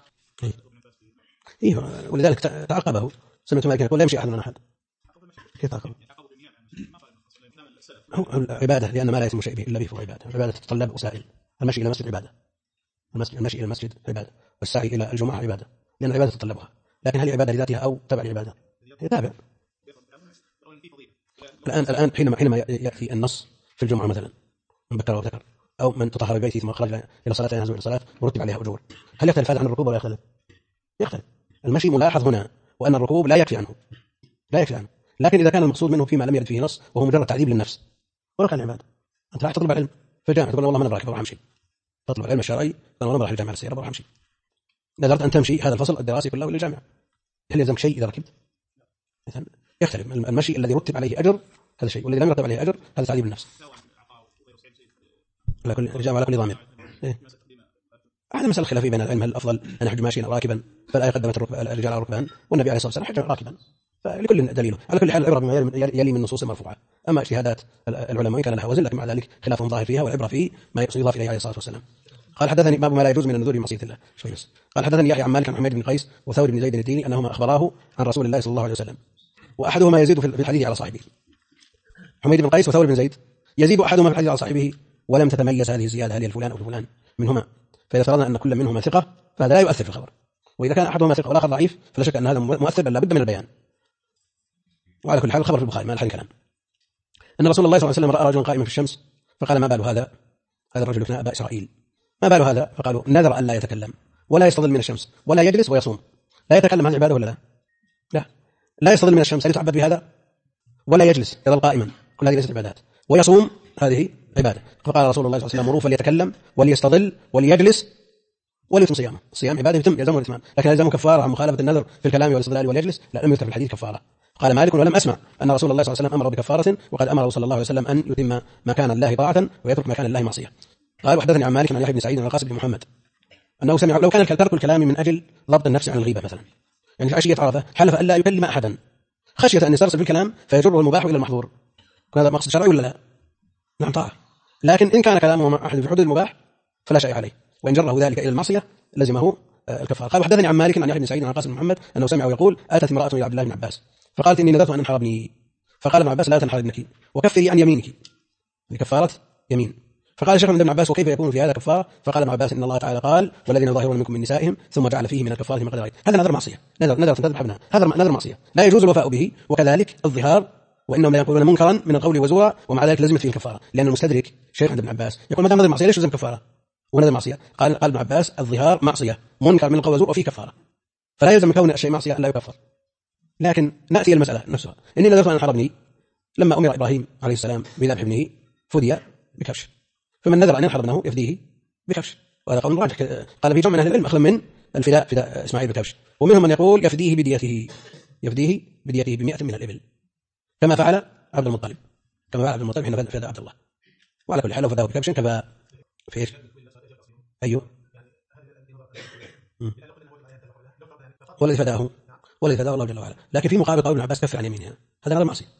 ولذلك تعقبه. سمعت مالك يقول لا يمشي أحد من أحد. كيف تعقبه؟ هو عبادة، لأن ما لا يسمى شيء إلا به فهو عبادة. عبادة تتطلب وسائل. المشي إلى المسجد عبادة، المشي إلى المسجد عبادة، والسعي إلى الجمعة عبادة، لأن العبادة تتطلبها. لكن هل عبادة لذاتها أو تبع العبادة؟ هي تابع. الآن حينما يأتي النص في الجمعة مثلا من بكر وذكر أو من تطهر ببيته ثم خرج إلى صلاة ينهزم إلى صلاة مرتب عليها أجور، هل يختلف هذا عن الركوب ولا يختلف؟ يختلف. المشي ملاحظ هنا، وأن الركوب لا يكفي عنه، لكن إذا كان المقصود منه فيما لم يرد فيه نص وهو مجرد تعذيب للنفس ولا كان عبادة، أنت راح تطلب العلم فجاء تقول والله ما أنا راكب أروح أمشي، تطلب العلم الشرعي أنا والله ما راح الجامعة السيارة بروح أمشي، نذرت أن تمشي هذا الفصل الدراسي كله إلى الجامعة، هل يلزمك شيء إذا ركبت؟ مثلا يختلف. المشي الذي رتب عليه أجر هذا شيء، والذي لم يرتب عليه أجر هذا تعذيب النفس. على كل رجال وعلى كل ضامر. هذا مسألة خلافية بين العلم، هل الأفضل أن يحج ماشيا أو راكبا؟ فلا قدمت الرجال على الركبان، والنبي عليه الصلاة والسلام حج راكبا، فلكل دليله. على كل حال العبرة بما يلي من النصوص المرفوعة. أما اجتهادات العلماء كان لها وزن، لكن مع ذلك خلافهم ظاهر فيها، والعبرة فيه ما يضاف إليه عليه الصلاة والسلام. قال حدثني باب ما لا يجوز من النذور بمعصية الله. قال حدثني يحيى عن مالك عن حميد بن قيس وثور بن زيد الديني أنهما أخبراه عن رسول الله صلى الله عليه وسلم، وأحدهما يزيد في الحديث على صاحبه. حميد بن قيس وثور بن زيد يزيد أحدهما في الحديث على صاحبه، ولم تتميز هذه الزيادة هل هي الفلان أو الفلان منهما، فإذا فرضنا أن كل منهما ثقة فهذا لا يؤثر في الخبر، وإذا كان أحدهما ثقة والآخر ضعيف فلا شك أن هذا مؤثر، بل لا بد من البيان. وعلى كل حال الخبر في البخاري ما لحن كلام. أن رسول الله صلى الله عليه وسلم رأى رجلا قائما في الشمس فقال ما بال هذا الرجل يكنى أبا إسرائيل، ما بال هذا؟ فقالوا نذر أن لا يتكلم ولا يستظل من الشمس ولا يجلس ويصوم. لا يتكلم عن عباده ولا لا؟ لا يستظل من الشمس، هل يتعبد بهذا؟ ولا يجلس يظل قائما، كل هذه ليست عبادات. ويصوم هذه عبادة. فقال رسول الله صلى الله عليه وسلم مروا فليتكلم وليستظل وليجلس وليتم صيامه. الصيام عبادة يتم يلزمه الإتمام، لكن يلزمه كفارة عن مخالفة النذر في الكلام والاستظلال واليجلس لا، لم يذكر في الحديث كفارة. قال مالك ولم أسمع أن رسول الله صلى الله عليه وسلم أمر بكفارة، وقد أمر صلى الله عليه وسلم أن يتم ما كان الله طاعة ويترك ما كان الله معصية. قال وحدثني عن مالك عن يحيى بن سعيد عن القاسم بن محمد أنه سمع لو كان ترك الكلام من أجل ضبط النفس عن الغيبة مثلا، يعني في عشية عرفة حلف أن لا يكلم أحدا خشية أن يسترسل بالكلام فيجره المباح إلى المحظور، هذا مقصد شرعي ولا لا؟ نعم طاعة. لكن إن كان كلامه مع أحد في حدود المباح فلا شيء عليه، وإن جره ذلك إلى المعصية لزمه الكفارة. قال وحدثني عن مالك عن يحيى بن سعيد عن القاسم بن محمد أنه سمع يقول أتت امرأة إلى عبد الله بن عباس فقالت إني نذرت أن أنحر ابني، فقال ابن عباس لا تنحر ابنك وكفري عن يمينك، لكفارة يمين. فقال شيخ ابن عباس وكيف يكون في هذا كفارة؟ فقال ابن عباس إن الله تعالى قال والذين يظاهرون منكم من نسائهم ثم جعل فيه من الكفارة ما قد رأيت. هذا نذر معصية، نذر تذبح ابنها، هذا نذر معصية لا يجوز الوفاء به، وكذلك الظهار، وإنهم لا يقولون منكرا من القول وزورا ومع ذلك لزمت فيه الكفارة، لأن المستدرك شيخ عند ابن عباس يقول ما دام نذر معصية ليش لزم كفارة ونذر معصية؟ قال ابن عباس الظهار معصية منكر من القول وزور وفيه كفارة، فلا يلزم كون الشيء معصية أن لا يكفر. لكن نأتي إلى المسألة نفسها. إني نذرت أن أنحر ابني، لما أمر إبراهيم عليه السلام بذبح ابنه فدي بكبش، فمن نذر أن ينحر ابنه يفديه بكبش، وهذا قول راجح. قال في جمع من أهل العلم أخذ من الفداء فداء إسماعيل بكبش، ومنهم من يقول يفديه بديته ب100 من الإبل كما فعل عبد المطلب، حين فدى عبد الله. وعلى كل حال لو فداه بكبش كفى في إيش؟ أيوه والذي فداه الله جل وعلا. لكن في مقابل قول ابن عباس كفر عن يمينها، هذا نذر معصية.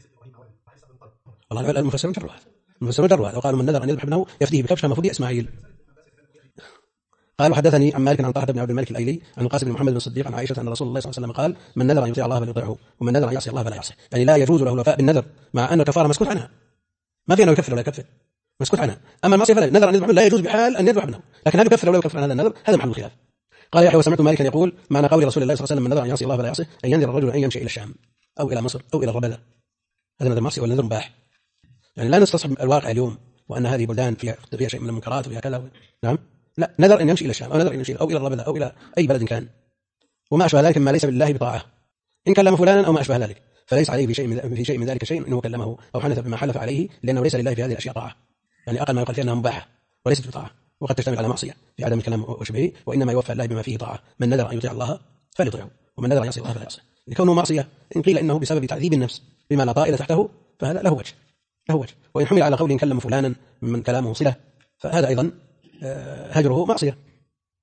والله المفسرون جروا وقالوا من نذر أن يذبح ابنه يفديه بكبش كما فدي إسماعيل. قال وحدثني عن مالك عن طلحة بن عبد الملك الأيلي عن القاسم بن محمد بن الصديق عن عائشة أن رسول الله صلى الله عليه وسلم قال من نذر أن يطيع الله فليطيعه ومن نذر أن يعصي الله فلا يعصيه. يعني لا يجوز له الوفاء بالنذر مع أن الكفارة مسكوت عنها، ما في أنه يكفر ولا يكفر، مسكوت عنها. أما المعصية فلا، نذر أن يذبح لا يجوز بحال أن يذبح ابنه، لكن هل يكفر ولا يكفر عن هذا النذر؟ هذا محل الخلاف. قال يحيى وسمعت مالكا يقول معنى قول رسول الله صلى الله عليه وسلم من نذر أن يعصي الله فلا يعصيه أن ينذر الرجل أن يمشي إلى الشام أو إلى مصر أو إلى الربذة، هذا نذر معصية ولا نذر مباح؟ يعني لا نستصحب الواقع اليوم وأن هذه بلدان فيها شيء من المنكرات وفيها كذا. نعم لا، نذر أن يمشي إلى الشام أو نذر أن يمشي أو إلى الربذة أو إلى أي بلد كان، وما أشبه ذلك ما ليس بالله بطاعة، إن كلم فلانا أو ما أشبه ذلك فليس عليه في شيء من ذلك شيء إنه كلمه أو حنث بما حلف عليه، لأنه ليس لله في هذه الأشياء طاعة، يعني أقل ما يقال فيها أنها مباحة وليست بطاعة، وقد تشتمل على معصية في عدم الكلام وشبهه، وإنما يوفى الله بما فيه طاعة. من نذر أن يطيع الله فليطيعه ومن نذر أن يعصي الله فلا يعصيه. لكونه معصية إن قيل إنه بسبب تعذيب النفس بما لا طائل تحته فهذا له وجه، وإن حمل على قول كلم فلانا من كلامه صلة فهذا أيضا هجره معصية.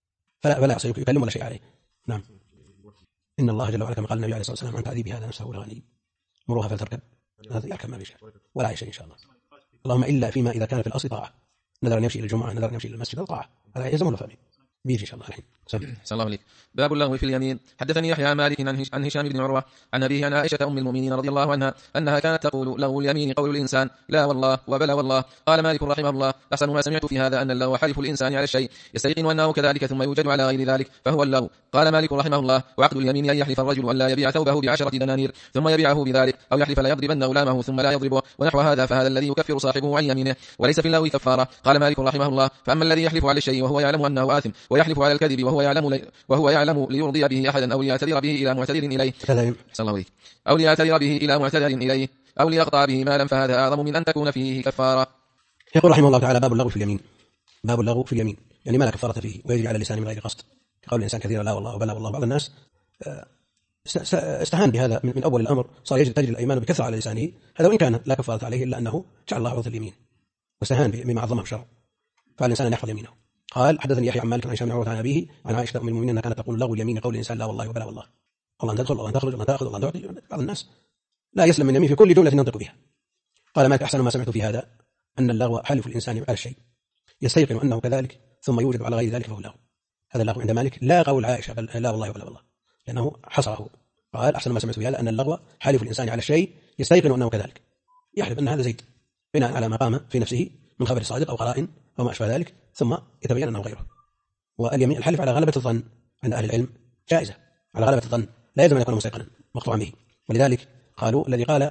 فلا يعصي يكلم ولا شيء عليه. نعم. إن الله جل وعلا كما قال النبي عليه الصلاة والسلام عن تعذيب هذا نفسه الغني مروها فلتركب، هذا يحكم ما في شيء ولا أي شيء إن شاء الله. اللهم إلا فيما إذا كان في الأصل طاعة، نذر أن يمشي إلى الجمعة، نذر أن يمشي إلى المسجد طاعة، هذا يلزم ولا فهمي بيجي إن شاء الله الحين. صلى الله عليه. باب اللغو في اليمين. حدثني يحيى عن مالك عن هشام بن عروة عن أبيه عن عائشة أم المؤمنين رضي الله عنها أنها كانت تقول لغو اليمين قول الإنسان لا والله وبلا والله. قال مالك رحمه الله أحسن ما سمعت في هذا أن اللغو حلف الإنسان على الشيء يستيقن أنه كذلك ثم يوجد على غير ذلك فهو اللغو. قال مالك رحمه الله وعقد اليمين أن يحلف الرجل أن لا يبيع ثوبه ب10 دنانير ثم يبيعه بذلك، أو يحلف لا يضربن غلامه ثم لا يضربه ونحو هذا، فهذا الذي يكفر صاحبه عن يمينه وليس في اللغو كفارة. قال مالك رحمه الله فأما الذي يحلف على الشيء وهو يعلم أنه آثم ويحلف على الكذب وهو يعلم ليرضي به أحدا أو ليعتذر به إلى معتذر إليه أو ليعتذر به إلى معتذر إليه أو ليقطع به مالا، فهذا أعظم من أن تكون فيه كفارة. يقول رحمه الله تعالى باب اللغو في اليمين. باب اللغو في اليمين يعني ما لا كفارة فيه ويجري على اللسان من غير قصد، كقول الإنسان كثيرا لا والله وبلا والله. بعض الناس استهان بهذا من أول الأمر، صار تجري الأيمان بكثرة على لسانه، هذا وإن كان لا كفارة عليه إلا أنه جعل الله عرض اليمين واستهان بما عظمه الشرع، فالإنسان أن يحفظ يمينه. قال حدثني يحيى عن مالك عن هشام بن عروة عن أبيه عن عائشة أم المؤمنين كانت تقول لغو اليمين قول الإنسان لا والله وبلا والله، والله أن تدخل والله أن تخرج والله أن تأخذ والله أن تعطي. بعض الناس لا يسلم من يمين في كل جملة ينطق بها. قال مالك أحسن ما سمعت في هذا أن اللغو حلف الإنسان على الشيء يستيقن أنه كذلك ثم يوجد على غير ذلك فهو لغو. هذا اللغو عند مالك لا قول عائشة بل لا والله وبلا والله، لأنه حصره. قال أحسن ما سمعت في هذا أن اللغو حلف الإنسان على الشيء يستيقن أنه كذلك، يحلف أن هذا زيد بناء على ما قام في نفسه من خبر صادق أو قرائن أو ما أشبه ذلك ثم يتبين أنه غيره. واليمين الحلف على غلبة الظن عند أهل العلم جائزة، على غلبة الظن لا يلزم أن يكون مستيقنا مقطوعا به. ولذلك قالوا الذي قال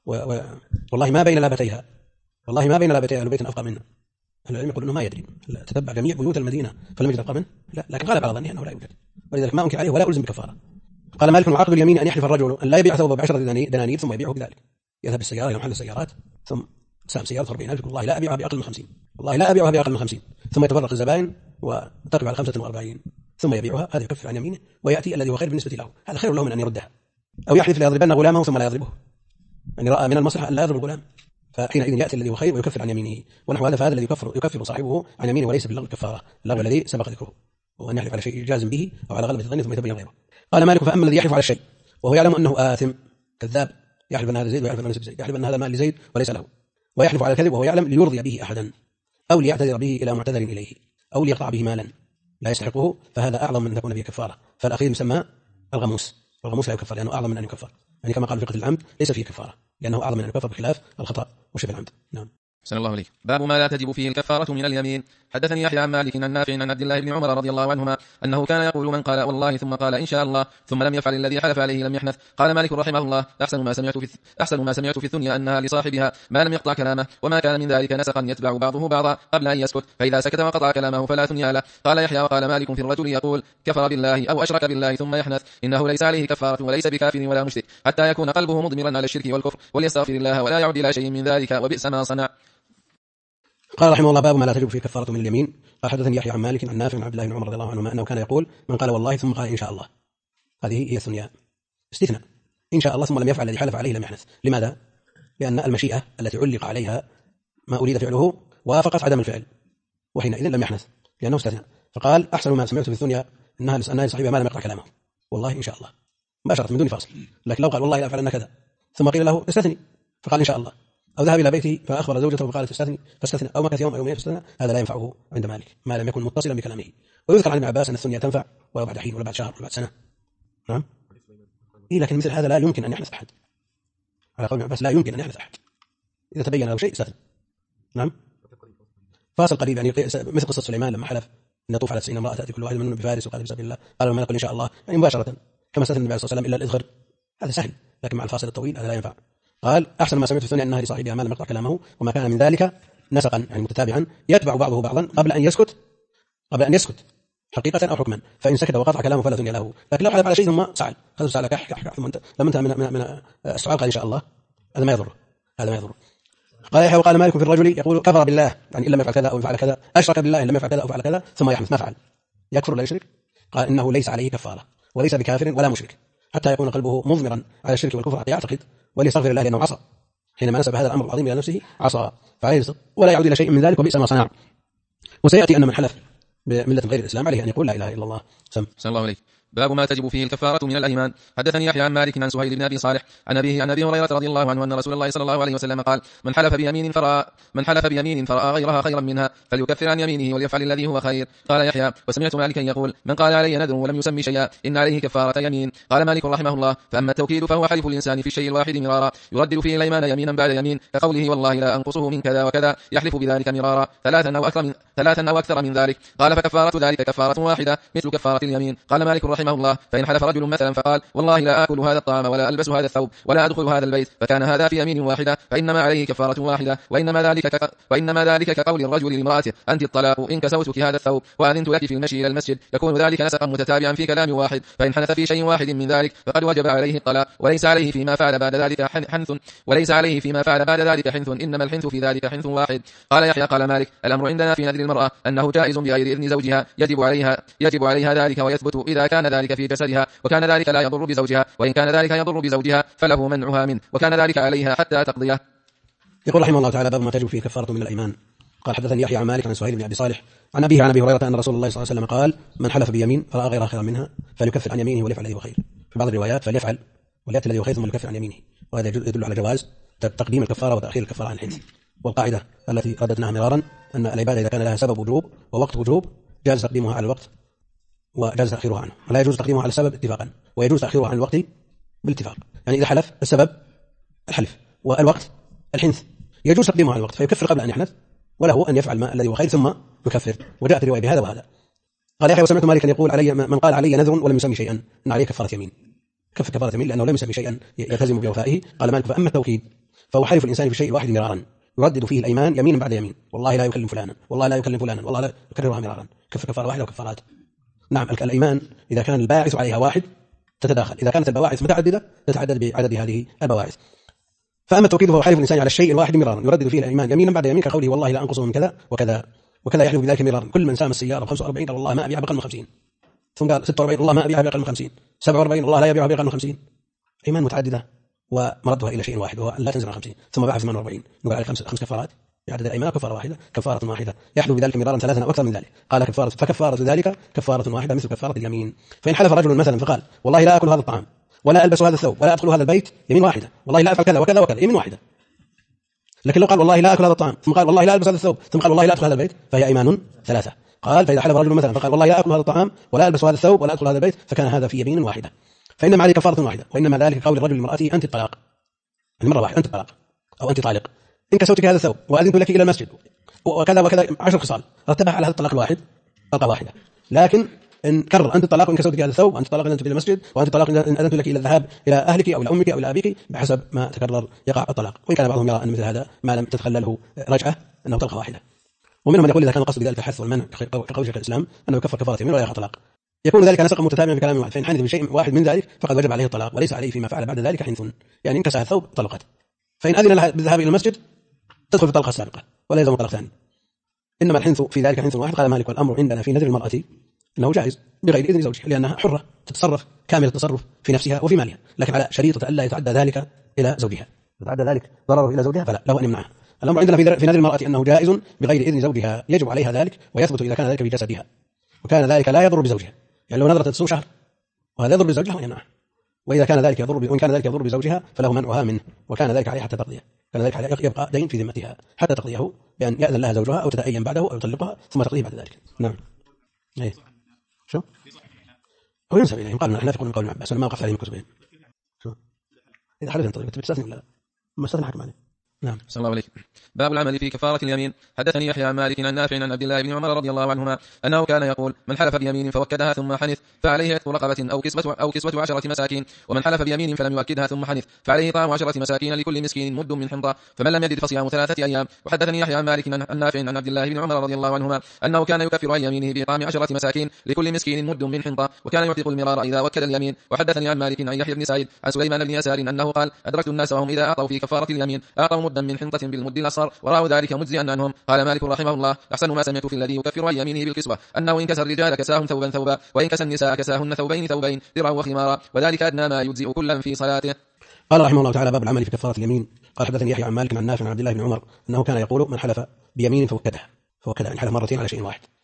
والله ما بين لابتيها، والله ما بين لابتيها بيت أفقى منه، أهل العلم يقول أنه ما يدري، تتبع جميع بيوت المدينة فلم يجد أفقى منه، لا، لكن غلب على ظنه أنه لا يوجد، ولذلك ما أنكر عليه ولا ألزم بكفارة. قال مالك وعقد اليمين أن يحلف الرجل أن لا يبيع ثوبه ب10 دنانير ثم يبيعه بذلك، يذهب بالسيارة إلى محل السيارات ثم سام سيارة 40,000 يقول والله لا أبيعها بأقل من 50، والله لا أبيعها بأقل من 50، ثم يتفرق الزبائن وتقف على 45 ثم يبيعها، هذا يكفر عن يمينه ويأتي الذي هو خير بالنسبة له، هذا خير له من أن يردها. أو يحلف لا يضربن غلامه ثم لا يضربه، يعني رأى من المصلحة أن لا يضرب الغلام، فحينئذ يأتي الذي هو خير ويكفر عن يمينه ونحو هذا، فهذا الذي يكفر صاحبه عن يمينه وليس باللغو كفارة، اللغو الذي سبق ذكره هو أن يحلف على شيء جازم به أو على غلبة الظن ثم يتبين غيره. قال مالك فأما الذي يحلف على الشيء وهو يعلم أنه آثم كذاب، يحلف أن هذا زيد ويحلف أنه زيد، يحلف أن هذا مال لزيد وليس له، ويحلف على الكذب وهو يعلم ليرضي به أحدا أو ليعتذر به إلى معتذر إليه أو ليقطع به مالا لا يستحقه، فهذا أعظم من أن تكون به كفارة. فالأخير يسمى الغموس، والغموس لا يكفر لأنه أعظم من أن يكفر، يعني كما قال في قتل العمد ليس فيه كفارة لأنه أعظم من أن يكفر بخلاف الخطأ وشبه العمد. نعم. أحسن الله عليك. باب ما لا تجب فيه الكفارة من اليمين. حدثني يحيى عن مالك عن نافع عن عبد الله بن عمر رضي الله عنهما أنه كان يقول من قال والله ثم قال إن شاء الله ثم لم يفعل الذي حلف عليه لم يحنث. قال مالك رحمه الله أحسن ما سمعت في الدنيا أنها لصاحبها ما لم يقطع كلامه، وما كان من ذلك نسقا يتبع بعضه بعضا قبل أن يسكت، فإذا سكت وقطع كلامه فلا ثنيا له. قال يحيى وقال مالك في الرجل يقول كفر بالله أو أشرك بالله ثم يحنث إنه ليس عليه كفارة وليس بكافر ولا مشرك حتى يكون قلبه مضمرا على الشرك والكفر وليستغفر الله ولا يعود إلى شيء من ذلك وبئس ما صنع. قال رحمه الله باب ما لا تجب فيه كفارة من اليمين. قال حدثني يحيى عن مالك عن نافع عن عبد الله بن عمر رضي الله عنهما أنه كان يقول من قال والله ثم قال إن شاء الله، هذه هي الثنيا استثناء، إن شاء الله ثم لم يفعل الذي حلف عليه لم يحنث. لماذا؟ لأن المشيئة التي علق عليها ما أريد فعله وافقت عدم الفعل وحينئذ لم يحنث لأنه استثناء. فقال أحسن ما سمعت في الثنيا أنها لصاحبها ما لم يقطع كلامه، والله إن شاء الله مباشرة من دون فاصل. لكن لو قال والله لا أفعلن كذا ثم قيل له استثني فقال إن شاء الله، أو ذهب إلى بيته فأخبر زوجته فقالت فاستثنى أو مكث يوم أو يومين فاستثنى، هذا لا ينفعه عند مالك ما لم يكن متصلا بكلامه. ويذكر عن ابن عباس أن الثنيا تنفع ولو بعد حين ولا بعد شهر ولا بعد سنة. نعم. لكن مثل هذا لا يمكن أن يحنث أحد، على قول ابن عباس لا يمكن أن يحنث أحد إذا تبين له شيء استثنى. نعم. فاصل قريب يعني مثل قصة سليمان لما حلف أن يطوف على 90 امرأة تأتي كل واحد منهم بفارس وقال بسبب الله قال وما نقول إن شاء الله، يعني مباشرة كما استثنى النبي صلى الله عليه وسلم إلا الإذخر، هذا سهل، لكن مع الفاصل الطويل هذا لا ينفع. قال أحسن ما سمعت في الثنيا أنها لصاحبها ما لم يقطع كلامه، وما كان من ذلك نسقا يعني متتابعا يتبع بعضه بعضا قبل أن يسكت حقيقة أو حكما، فإن سكت وقطع كلامه فلا ثنيا له. لكن لو حلف على شيء ثم سأل كح ثم لم انتهى من السؤال قال إن شاء الله، هذا ما يضر. قال يحيى وقال مالك في الرجل يقول كفر بالله يعني إن لم يفعل كذا أو يفعل كذا، أشرك بالله إن لم يفعل كذا أو فعل كذا ثم يحنث ما فعل، يكفر ولا يشرك؟ قال إنه ليس عليه كفارة وليس بكافر ولا مشرك حتى يكون قلبه مضمرا على الشرك والكفر حتى يعتقد وليستغفر الله لأنه عصى، حينما نسب هذا الأمر العظيم إلى نفسه عصى فعليه ولا يعود إلى شيء من ذلك وبئس ما صنع. وسيأتي أن من حلف بملة غير الإسلام عليه أن يقول لا إله إلا الله. صلى الله عليه. باب ما تجب فيه الكفارة من الأيمان. حدثني يحيى عن مالك عن سهيل بن أبي صالح عن أبيه عن أبي هريرة رضي الله عنه أن رسول الله صلى الله عليه وسلم قال: من حلف بيمين فرأى غيرها خيرا منها فليكفر عن يمينه وليفعل الذي هو خير. قال يحيى: وسمعت مالكا يقول: من قال علي نذر ولم يسمي شيئا إن عليه كفارة يمين. قال مالك رحمه الله: فأما التوكيد فهو حلف الإنسان في الشيء الواحد مرارا يردد فيه الأيمان يمينا بعد يمين، كقوله والله لا أنقصه من كذا وكذا، يحلف بذلك مرارا ثلاثا أو أكثر من ذلك. قال: فكفارة ذلك كفارة واحدة مثل كفارة اليمين. قال مالك رحمه الله: فإن حلف رجل مثلا فقال: والله لا آكل هذا الطعام ولا ألبس هذا الثوب ولا أدخل هذا البيت، فكان هذا في يمين واحدة، فإنما عليه كفارة واحدة، وإنما ذلك كقول الرجل لامرأته: أنت الطلاق إن كسوتك هذا الثوب وأذنت لك في المشي إلى المسجد، يكون ذلك نسقا متتابعا في كلام واحد. فإن حنث في شيء واحد من ذلك فقد وجب عليه الطلاق، وليس عليه فيما فعل بعد ذلك حنث، إنما الحنث في ذلك حنث واحد. قال يحيى: قال مالك: الأمر عندنا في نذر المرأة أنه جائز بغير إذن زوجها، يجب عليها ذلك ويثبت إذا كان ذلك في جسدها، وكان ذلك لا يضر بزوجها، وإن كان ذلك يضر بزوجها فله منعها منه، وكان ذلك عليها حتى تقضيه. يقول رحمه الله تعالى: باب ما تجب فيه كفارة من الأيمان. قال: حدثني يحيى عن مالك عن سهيل بن أبي صالح عن أبيه عن أبي هريرة أن رسول الله صلى الله عليه وسلم قال: من حلف بيمين فرأى غيرها خيرا منها فليكفر عن يمينه وليفعل الذي هو خير. في بعض الروايات فليفعل وليأتي الذي هو خير ثم ليكفر عن يمينه، وهذا يدل على جواز تقديم الكفارة وتأخير الكفارة عن الحنث. والقاعدة التي رددناها مرارا أن العبادة إذا كان لها سبب وجوب ووقت وجوب جاز تقديمها على الوقت وجاز تأخيرها عنه، ولا يجوز تقديمها على السبب اتفاقا، ويجوز تأخيرها عن الوقت بالاتفاق. يعني إذا حلف السبب الحلف والوقت الحنث يجوز تقديمه على الوقت فيكفر قبل أن يحنث، وله أن يفعل ما الذي هو خير ثم يكفر. وجاءت الرواية بهذا وهذا. قال يحيى: وسمعت مالكا يقول: علي من قال علي نذر ولم يسمي شيئا إن عليه كفارة يمين. كفارة يمين لأنه لم يسمي شيئا يلتزم بوفائه. قال مالك: فأما التوكيد فهو حلف الإنسان في الشيء الواحد مرارا يردد فيه الأيمان يمينا بعد يمين، والله لا يكلم فلانا، والله لا يكلم فلانا، والله لا يكررها مرارا، كفارة واحدة وكفارات. نعم، الأيمان إذا كان الباعث عليها واحد تتداخل، إذا كانت البواعث متعددة تتعدد بعدد هذه البواعث. فأما التوكيد فهو حلف الإنسان على الشيء الواحد مرارا يردد فيه الأيمان يمينا بعد يمين، كقوله والله لا أنقصه من كذا وكذا وكذا، يحلف بذلك مرارا. كل من سام السيارة ب 45 قال والله ما أبيعها بأقل من 50، ثم قال 46 والله ما أبيعها بأقل من 50، 47 والله لا يبيعها بأقل من 50. أيمان متعددة ومردها إلى شيء واحد وهو لا تنزل عن 50، ثم باع في 48. نقول عليه خمس كفارات بعدد الأيمان كفارة واحدة، كفارة واحدة يحلف بذلك مرارا ثلاثا أو أكثر من ذلك. قال فكفارة ذلك كفارة واحدة مثل كفارة اليمين. فإن حلف رجل مثلا فقال والله لا أكل هذا الطعام ولا ألبس هذا الثوب ولا أدخل هذا البيت، يمين واحدة. والله لا أفعل كذا وكذا وكذا، يمين واحدة. لكن لو قال والله لا أكل هذا الطعام ثم قال والله لا ألبس هذا الثوب ثم قال والله لا أدخل هذا البيت فهي أيمان ثلاثة. قال: فإذا حلف رجل مثلا فقال والله لا أكل هذا الطعام ولا ألبس هذا الثوب ولا أدخل هذا البيت فكان هذا في يمين واحدة، فإنما عليه كفارة واحدة، وإنما ذلك قول الرجل لامرأته: أنت الطلاق، المرة واحدة أنت الطلاق أو أنت طالق، إن كسوتك هذا الثوب وأذنت لك إلى المسجد وكذا وكذا، 10 خصال رتبها على هذا الطلاق الواحد طلقة واحدة. لكن إن كرر: أنت الطلاق إن كسوتك هذا الثوب، وأنت الطلاق إن أنت في المسجد، وأنت الطلاق إن أذنت لك إلى الذهاب إلى أهلك أو إلى أمك أو إلى أبيك، بحسب ما تكرر يقع الطلاق. وإن كان بعضهم يرى أن مثل هذا ما لم تتخلله رجعة أنه طلقة واحدة. ومنهم من يقول إذا كان القصد بذلك الحث والمنع كقول شيخ الإسلام أنه يكفر كفارة يمين ولا يقع طلاق، يكون ذلك نسقا متتابعا بكلام واحد. فإن حنث بشيء واحد من ذلك فقد وجب عليه الطلاق، وليس عليه فيما فعل بعد ذلك حنث، يعني إن كسى الثوب طلقت. فإن أذن لها بالذهاب إلى المسجد تدخل في الطلقة السابقة ولا يلزم طلق ثاني. إنما الحنث في ذلك حنث واحد. قال مالك: والأمر عندنا في نذر المرأة أنه جائز بغير إذن زوجها، لأنها حرة تتصرف كامل التصرف في نفسها وفي مالها، لكن على شريطة ألا يتعدى ذلك إلى زوجها، يتعدى ذلك ضرره إلى زوجها فلا، له أن يمنعها. الأمر عندنا في نذر المرأة أنه جائز بغير إذن زوجها، يجب عليها ذلك ويثبت إذا كان ذلك في جسدها وكان ذلك لا يضر بزوجها، يعني لو نذرت تصوم شهر وهذا يضر بزوجها ويمنعها، وإذا كان ذلك يضر بزوجها فله منعها منه، وكان ذلك عليها حتى تقضيه، كان ذلك عليها يبقى دين في ذمتها حتى تقضيه بأن يأذن لها زوجها أو تتأين بعده أو يطلقها ثم تقضيه بعد ذلك. نعم. إيه شو هو ينسب إليهم، قال من الأحناف يقول من قول ابن عباس ما وقف عليهم كتبين. شو إذا حدث طيب بتستثني ولا ما استثنى حكم عليه. نعم. صلى الله عليه. باب العمل في كفارة اليمين. حدثني يحيى عن مالك عن نافع عن عبد الله بن عمر رضي الله عنهما أنه كان يقول: من حلف بيمين فوكدها ثم حنث فعليه عتق رقبة أو كسوة 10 مساكين، ومن حلف بيمين فلم يؤكدها ثم حنث فعليه طعام 10 مساكين لكل مسكين مد من حنطة، فمن لم يجد فصيام 3 أيام. وحدثني يحيى عن مالك عن نافع عن عبد الله بن عمر رضي الله عنهما أنه كان يكفر عن يمينه بإطعام 10 مساكين لكل مسكين مد من حنطة، وكان يعتق المرار إذا وكد اليمين. وحدثني عن مالك عن يحيى بن سعيد عن سليمان بن يسار أنه قال: أدركت الناس وهم إذا أعطوا في كفارة اليمين أعطوا مدا من حنطة بالمد الأصغر ورأوا ذلك مجزئا عنهم. قال مالك رحمه الله: أحسن ما سمعت في الذي يكفر عن يمينه بالكسوة أنه إن كسى الرجال كساهم ثوبا وإن كسى النساء كساهن ثوبين درعا وخمارا، وذلك أدنى ما يجزئ كلا في صلاته. قال رحمه الله تعالى: باب العمل في كفارة اليمين. قال حدثني يحيى عن مالك عن نافع عن عبد الله بن عمر أنه كان يقول: من حلف بيمين فوكدها، يعني حلف مرتين على شيء واحد،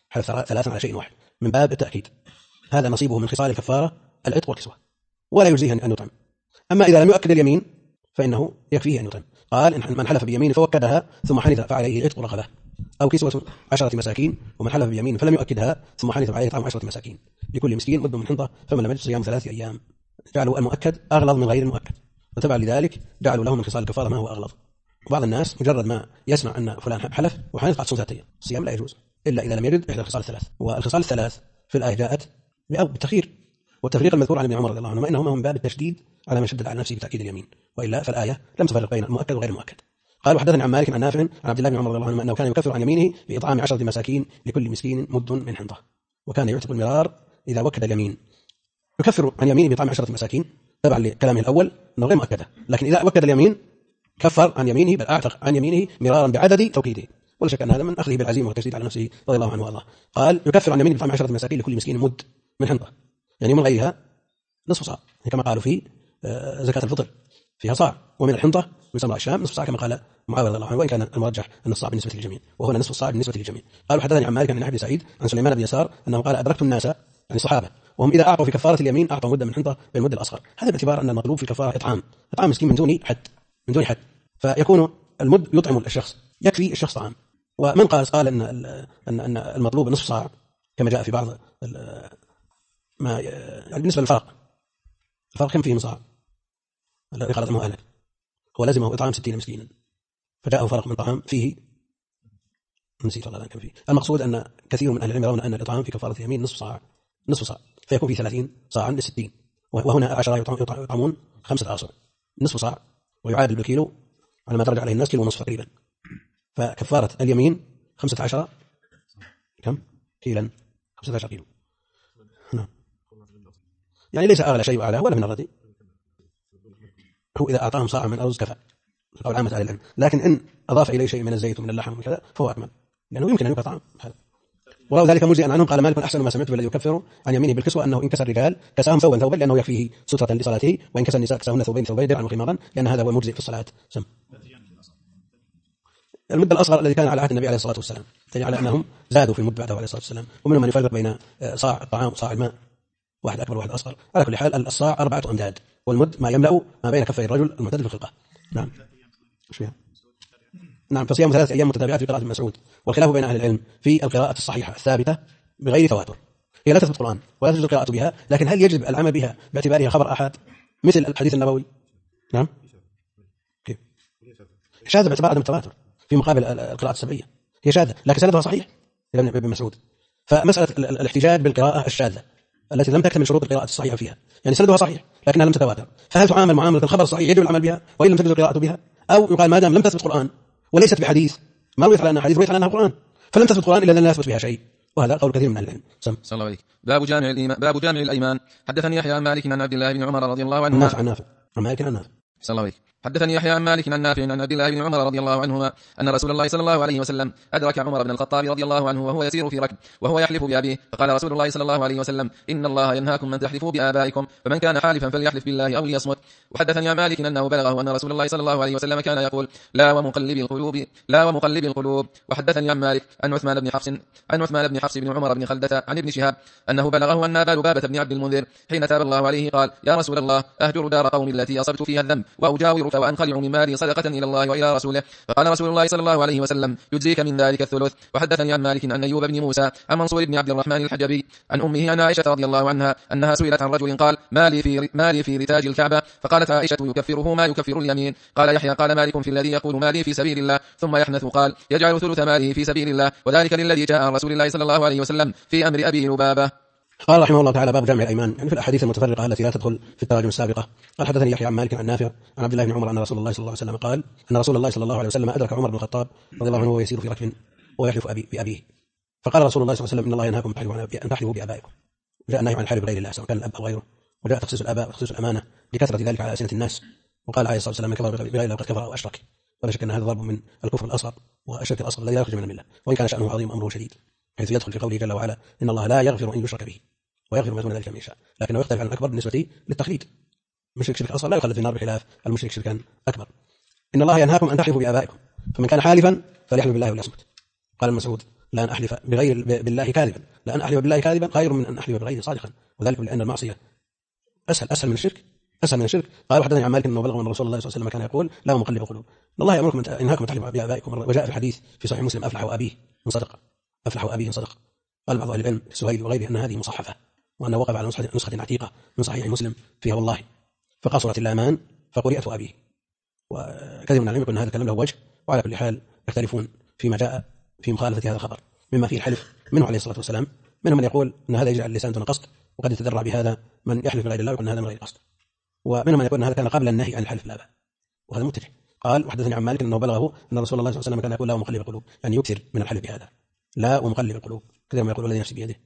حلف ثلاثا على شيء واحد من باب التأكيد، هذا نصيبه من خصال الكفارة العتق والكسوة، ولا يجزيه أن يطعم. أما إذا لم يؤكد اليمين فإنه يكفيه أن يطعم. قال إن من حلف بيمين فوكدها ثم حنث فعليه العتق رقبة أو كسوة 10 مساكين، ومن حلف بيمين فلم يؤكدها ثم حنث فعليه إطعام 10 مساكين، لكل مسكين مد من حنطة، فمن لم يجد صيام 3 أيام. جعلوا المؤكد أغلظ من غير المؤكد، وتبعا لذلك جعلوا له من خصال الكفارة ما هو أغلظ. بعض الناس مجرد ما يسمع أن فلان حلف وحنث قد صوم 3 أيام، الصيام لا يجوز إلا إذا لم يجد إحدى الخصال الثلاث، والخصال الثلاث في الآية جاءت بالتخيير والتفريق المذكور عن ابن عمر رضي الله عنه، إنه من باب التشديد على من شدد على نفسه بتأكيد اليمين، وإلا فالآية لم تفرق بين المؤكد وغير المؤكد. قال وحدثني عن مالك عن نافع عن عبد الله بن عمر رضي الله عنه أنه كان يكفر عن يمينه بإطعام 10 مساكين لكل مسكين مد من حنطة، وكان يعتق المرار إذا وكد اليمين. يكفر عن يمينه بإطعام 10 مساكين تبعا لكلامه الأول أنه غير مؤكدة، لكن إذا وكد اليمين كفر عن يمينه بل أعتق عن يمينه مرارا بعدد توكيده، ولا شك أن هذا من أخذه بالعزيمة والتشديد على نفسه رضي الله عنه وارضاه. قال يكفر عن يمينه بإطعام 10 مساكين لكل مسكين مد من حنطة، يعني من غيرها نصف صاع، كما قالوا في زكاة الفطر فيها صاع، ومن الحنطة وسمراء الشام نصف صاع كما قال معاوية رضي الله عنه، وإن كان المرجح أن الصاع بالنسبة للجميع، وهنا نصف الصاع بالنسبة للجميع. قال حدثني عن مالك عن نافع بن سعيد عن سليمان بن يسار أنه قال أدركت الناس يعني الصحابة وهم إذا أعطوا في كفارة اليمين أعطوا مدة من حنطة بالمد الأصغر، هذا باعتبار أن المطلوب في الكفارة إطعام مسكين من دون حد، فيكون المد يطعم الشخص، يكفي الشخص طعام. ومن قال أن المطلوب نصف صاع كما جاء في بعض ما يعني بالنسبة للفرق كم فيه من صاع الذي قال أنه أهلك، هو لازمه إطعام 60 مسكينا، فجاءه فرق من طعام فيه نسيت والله كم فيه. المقصود أن كثير من أهل العلم يرون أن الإطعام في كفارة اليمين نصف صاع فيكون في 30 صاعا ل60، وهنا 10 يطعمون 5 أعصر، نصف صاع ويعادل بالكيلو على ما ترجع عليه الناس كيلو ونصف تقريبا، فكفارة اليمين 15 كم كيلا 15 كيلو، نعم، يعني ليس أغلى شيء وأعلى ولا من الردي، هو إذا أعطاهم صاع من أرز كفى أو عامة أهل العلم، لكن إن أضاف إليه شيء من الزيت ومن اللحم وكذا فهو أكمل، لأنه يمكن أن يبقى طعام هذا. ورأوا ذلك مجزئا عنهم. قال مالك أحسن ما سمعت بالذي يكفر عن يمينه بالكسوة أنه إن كسى الرجال كساهم ثوبا لأنه يكفيه سترة لصلاته، وإن كسى النساء كساهن ثوبين درعا وخمارا لأن هذا هو المجزئ في الصلاة. سم المدة الأصغر الذي كان على عهد النبي عليه الصلاة والسلام، دليل على أنهم زادوا في المد بعده عليه الصلاة والسلام، ومنهم من يفرق بين صاع الطعام وصاع الماء، واحد أكبر وواحد أصغر. على كل حال الصاع 4 أمداد، والمد ما يملأ ما بين كفي الرجل المعتدل في الخلقة. نعم نعم، فصيام 3 أيام متتابعات في قراءة ابن مسعود، والخلاف بين أهل العلم في القراءة الصحيحة الثابتة بغير تواتر، هي لا تثبت القرآن ولا تجوز القراءة بها، لكن هل يجب العمل بها باعتبارها خبر أحد مثل الحديث النبوي؟ نعم كيف شاذة باعتبار عدم التواتر في مقابل القراءة السبعية، هي شاذة لكن سندها صحيح إلى ابن مسعود. فمسألة الاحتجاج بالقراءة الشاذة التي لم تكتمل شروط القراءة الصحيحة فيها، يعني سندها صحيح لكنها لم تتواتر، فهل تعامل معاملة الخبر الصحيح يجب العمل بها وإن لم تجوز القراءة بها، أو يقال ما دام لم تثبت القرآن وليست بحديث، ما رويت على أنها حديث رويت على أنها قرآن، فلم تثبت القرآن إلا أن لا يثبت بها شيء، وهذا قول كثير من أهل العلم. صلى الله عليه. باب جامع الأيمان. حدثني يحيى عن مالك عن عبد الله بن عمر رضي الله عنهما. نافع عن مالك عن نافع. صلى الله عليه. حدثني يحيى عن مالك عن نافع عن عبد الله بن عمر رضي الله عنهما أن رسول الله صلى الله عليه وسلم أدرك عمر بن الخطاب رضي الله عنه وهو يسير في ركب وهو يحلف بأبيه، فقال رسول الله صلى الله عليه وسلم: إن الله ينهاكم من تحلفوا بآبائكم، فمن كان حالفا فليحلف بالله أو ليصمت. وحدثني عن مالك أنه بلغه أن رسول الله صلى الله عليه وسلم كان يقول: لا ومقلب القلوب. وحدثني عن مالك عن عثمان بن حفص بن عمر بن خلدة عن ابن شهاب أنه بلغه أن أبا لبابة بن عبد المنذر حين تاب الله عليه قال: يا رسول الله، أهجر دار قوم التي أصبت فيها الذنب وأجاورك وأنخلع من مالي صدقة إلى الله وإلى رسوله، فقال رسول الله صلى الله عليه وسلم: يجزيك من ذلك الثلث. وحدثني عن مالك عن أيوب بن موسى عن منصور بن عبد الرحمن الحجبي عن أمه عن عائشة رضي الله عنها أنها سئلت عن رجل قال: مالي في رتاج الكعبة، فقالت عائشة: يكفره ما يكفر اليمين. قال يحيى: قال مالك في الذي يقول مالي في سبيل الله ثم يحنث قال: يجعل ثلث ماله في سبيل الله، وذلك للذي جاء عن رسول الله صلى الله عليه وسلم في أمر أبي لبابة. قال رحمه الله تعالى: باب جامع الأيمان، يعني في الأحاديث المتفرقة التي لا تدخل في التراجم السابقة. قال حدثني يحيى عن مالك عن نافع عن عبد الله بن عمر أن رسول الله صلى الله عليه وسلم قال: أن رسول الله صلى الله عليه وسلم أدرك عمر بن الخطاب رضي الله عنه وهو يسير في ركب ويحلف بأبيه، فقال رسول الله صلى الله عليه وسلم: إن الله ينهاكم أن تحلفوا بآبائكم. جاء النهي عن الحلف بغير الله سواء كان الأب أو غيره، وجاء تخصيص الآباء وتخصيص الأمانة لكثرة ذلك على ألسنة الناس، وقال عليه الصلاة والسلام: من كفر بغير الله فقد كفر أو أشرك. ولا شك أن هذا ضرب من الكفر الأصغر والشرك الأصغر الذي لا يخرج من الملة، وإن كان شأنه عظيم أمره شديد، حيث يدخل في قوله جل وعلا: إن الله لا يغفر أن يشرك به ويغفر ما دون ذلك من يشاء، لكنه يختلف عن الأكبر بالنسبة للتقليد. مشرك شرك أصغر لا يخلد في النار بخلاف المشرك شركا أكبر. إن الله ينهاكم أن تحلفوا بآبائكم، فمن كان حالفا فليحلف بالله وليصمت. قال مسعود: لأن أحلف بالله كاذبا، لأن أحلف بالله كاذبا خير من أن أحلف بغيره صادقا، وذلك لأن المعصية أسهل من الشرك، أسهل من الشرك. قال وحدثني عن مالك أنه بلغ من رسول الله صلى الله عليه وسلم كان يقول لا مقلب قلوب، إن الله يأمركم إنهاكم تحلفوا بآبائكم، وجاء في الحديث في صحيح مسلم أفلح وأبيه إن صدق، أفلح وأبيه إن صدق. قال بعض أهل العلم السهيلي وغيره أن هذه مصحفة، وأنه وقف على نسخة عتيقة من صحيح مسلم فيها والله فقصرت اللامان فقرئت وأبيه. وكثير من العلم يقول أن هذا الكلام له وجه، وعلى كل حال يختلفون فيما جاء في مخالفة هذا الخبر مما فيه الحلف منه عليه الصلاة والسلام. منهم من يقول أن هذا يجري على اللسان دون قصد، وقد يتذرع بهذا من يحلف بغير الله ويقول أن هذا من غير قصد. ومنهم من يقول أن هذا كان قبل النهي عن الحلف لا بأس، وهذا متجه. قال وحدثني عن مالك أنه بلغه أن رسول الله صلى الله عليه وسلم كان يقول لا ومقلب القلوب، يعني يكثر من الحلف بهذا لا ومقلب القلوب، كثير ما يقول الذي نفسي بيده.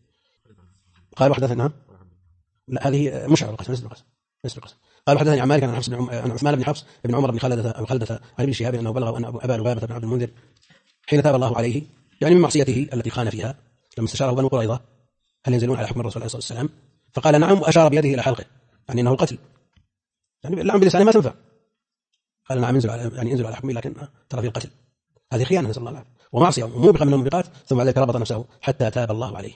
قال وحدثني نعم لا هذه مشعر القسم ليس القسم. قال وحدثني عن مالك عن عثمان بن حفص بن عمر بن خلدة عن ابن شهاب أنه بلغه أن أبا لبابة بن عبد المنذر حين تاب الله عليه يعني من معصيته التي خان فيها لما استشاره بنو قريظة هل ينزلون على حكم الرسول عليه الصلاة والسلام، فقال نعم وأشار بيده إلى حلقه، يعني أنه القتل، يعني اللعن بلسانه ما تنفع. قال نعم ينزل على حكمه لكن ترى في القتل، هذه خيانة نسأل الله العافية ومعصية وموبقة من الموبقات. ثم عليك ربط نفسه حتى تاب الله عليه.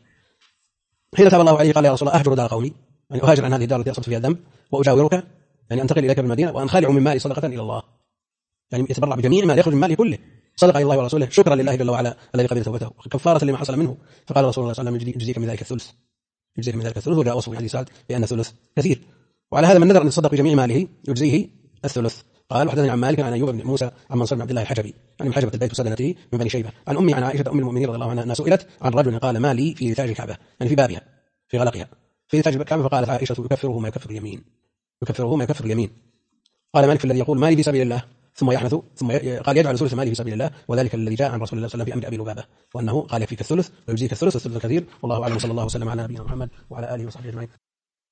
حين تاب الله عليه قال يا رسول الله أهجر دار قومي، يعني أهاجر عن هذه الدار التي أصبت فيها الذنب، وأجاورك يعني أنتقل إليك بالمدينة، وأنخلع من مالي صدقة إلى الله، يعني يتبرع بجميع ما يخرج من ماله كله صدقة إلى الله ورسوله شكرا لله جل وعلا الذي قبل توبته كفارة لما حصل منه. فقال رسول الله صلى الله عليه وسلم يجزيك من ذلك الثلث، يجزيك من ذلك الثلث. وجاء وصف في حديث سعد بأن الثلث كثير، وعلى هذا من نذر أن يتصدق بجميع ماله يجزيه الثلث. قال وحدثني عن مالك عن أيوب بن موسى عن منصور بن عبد الله الحجبي يعني من حجبة البيت وسدنته من بني شيبة عن أمي عن عائشة أم المؤمنين رضي الله عنها أنها سئلت عن رجل قال ما لي في تاج الكعبة، يعني في بابها في غلقها في تاج الكعبة، فقالت عائشة يكفره ما يكفر اليمين، يكفره ما يكفر اليمين. قال مالك الذي يقول مالي في سبيل الله ثم يحنث ثم قال يجعل ثلث ماله في سبيل الله، وذلك الذي جاء عن رسول الله صلى الله عليه وسلم في أمر أبي لبابة، وأنه قال يكفيك الثلث ويجزيك الثلث والثلث الكثير. والله أعلم، صلى الله وسلم على نبينا محمد وعلى آله وصحبه أجمعين.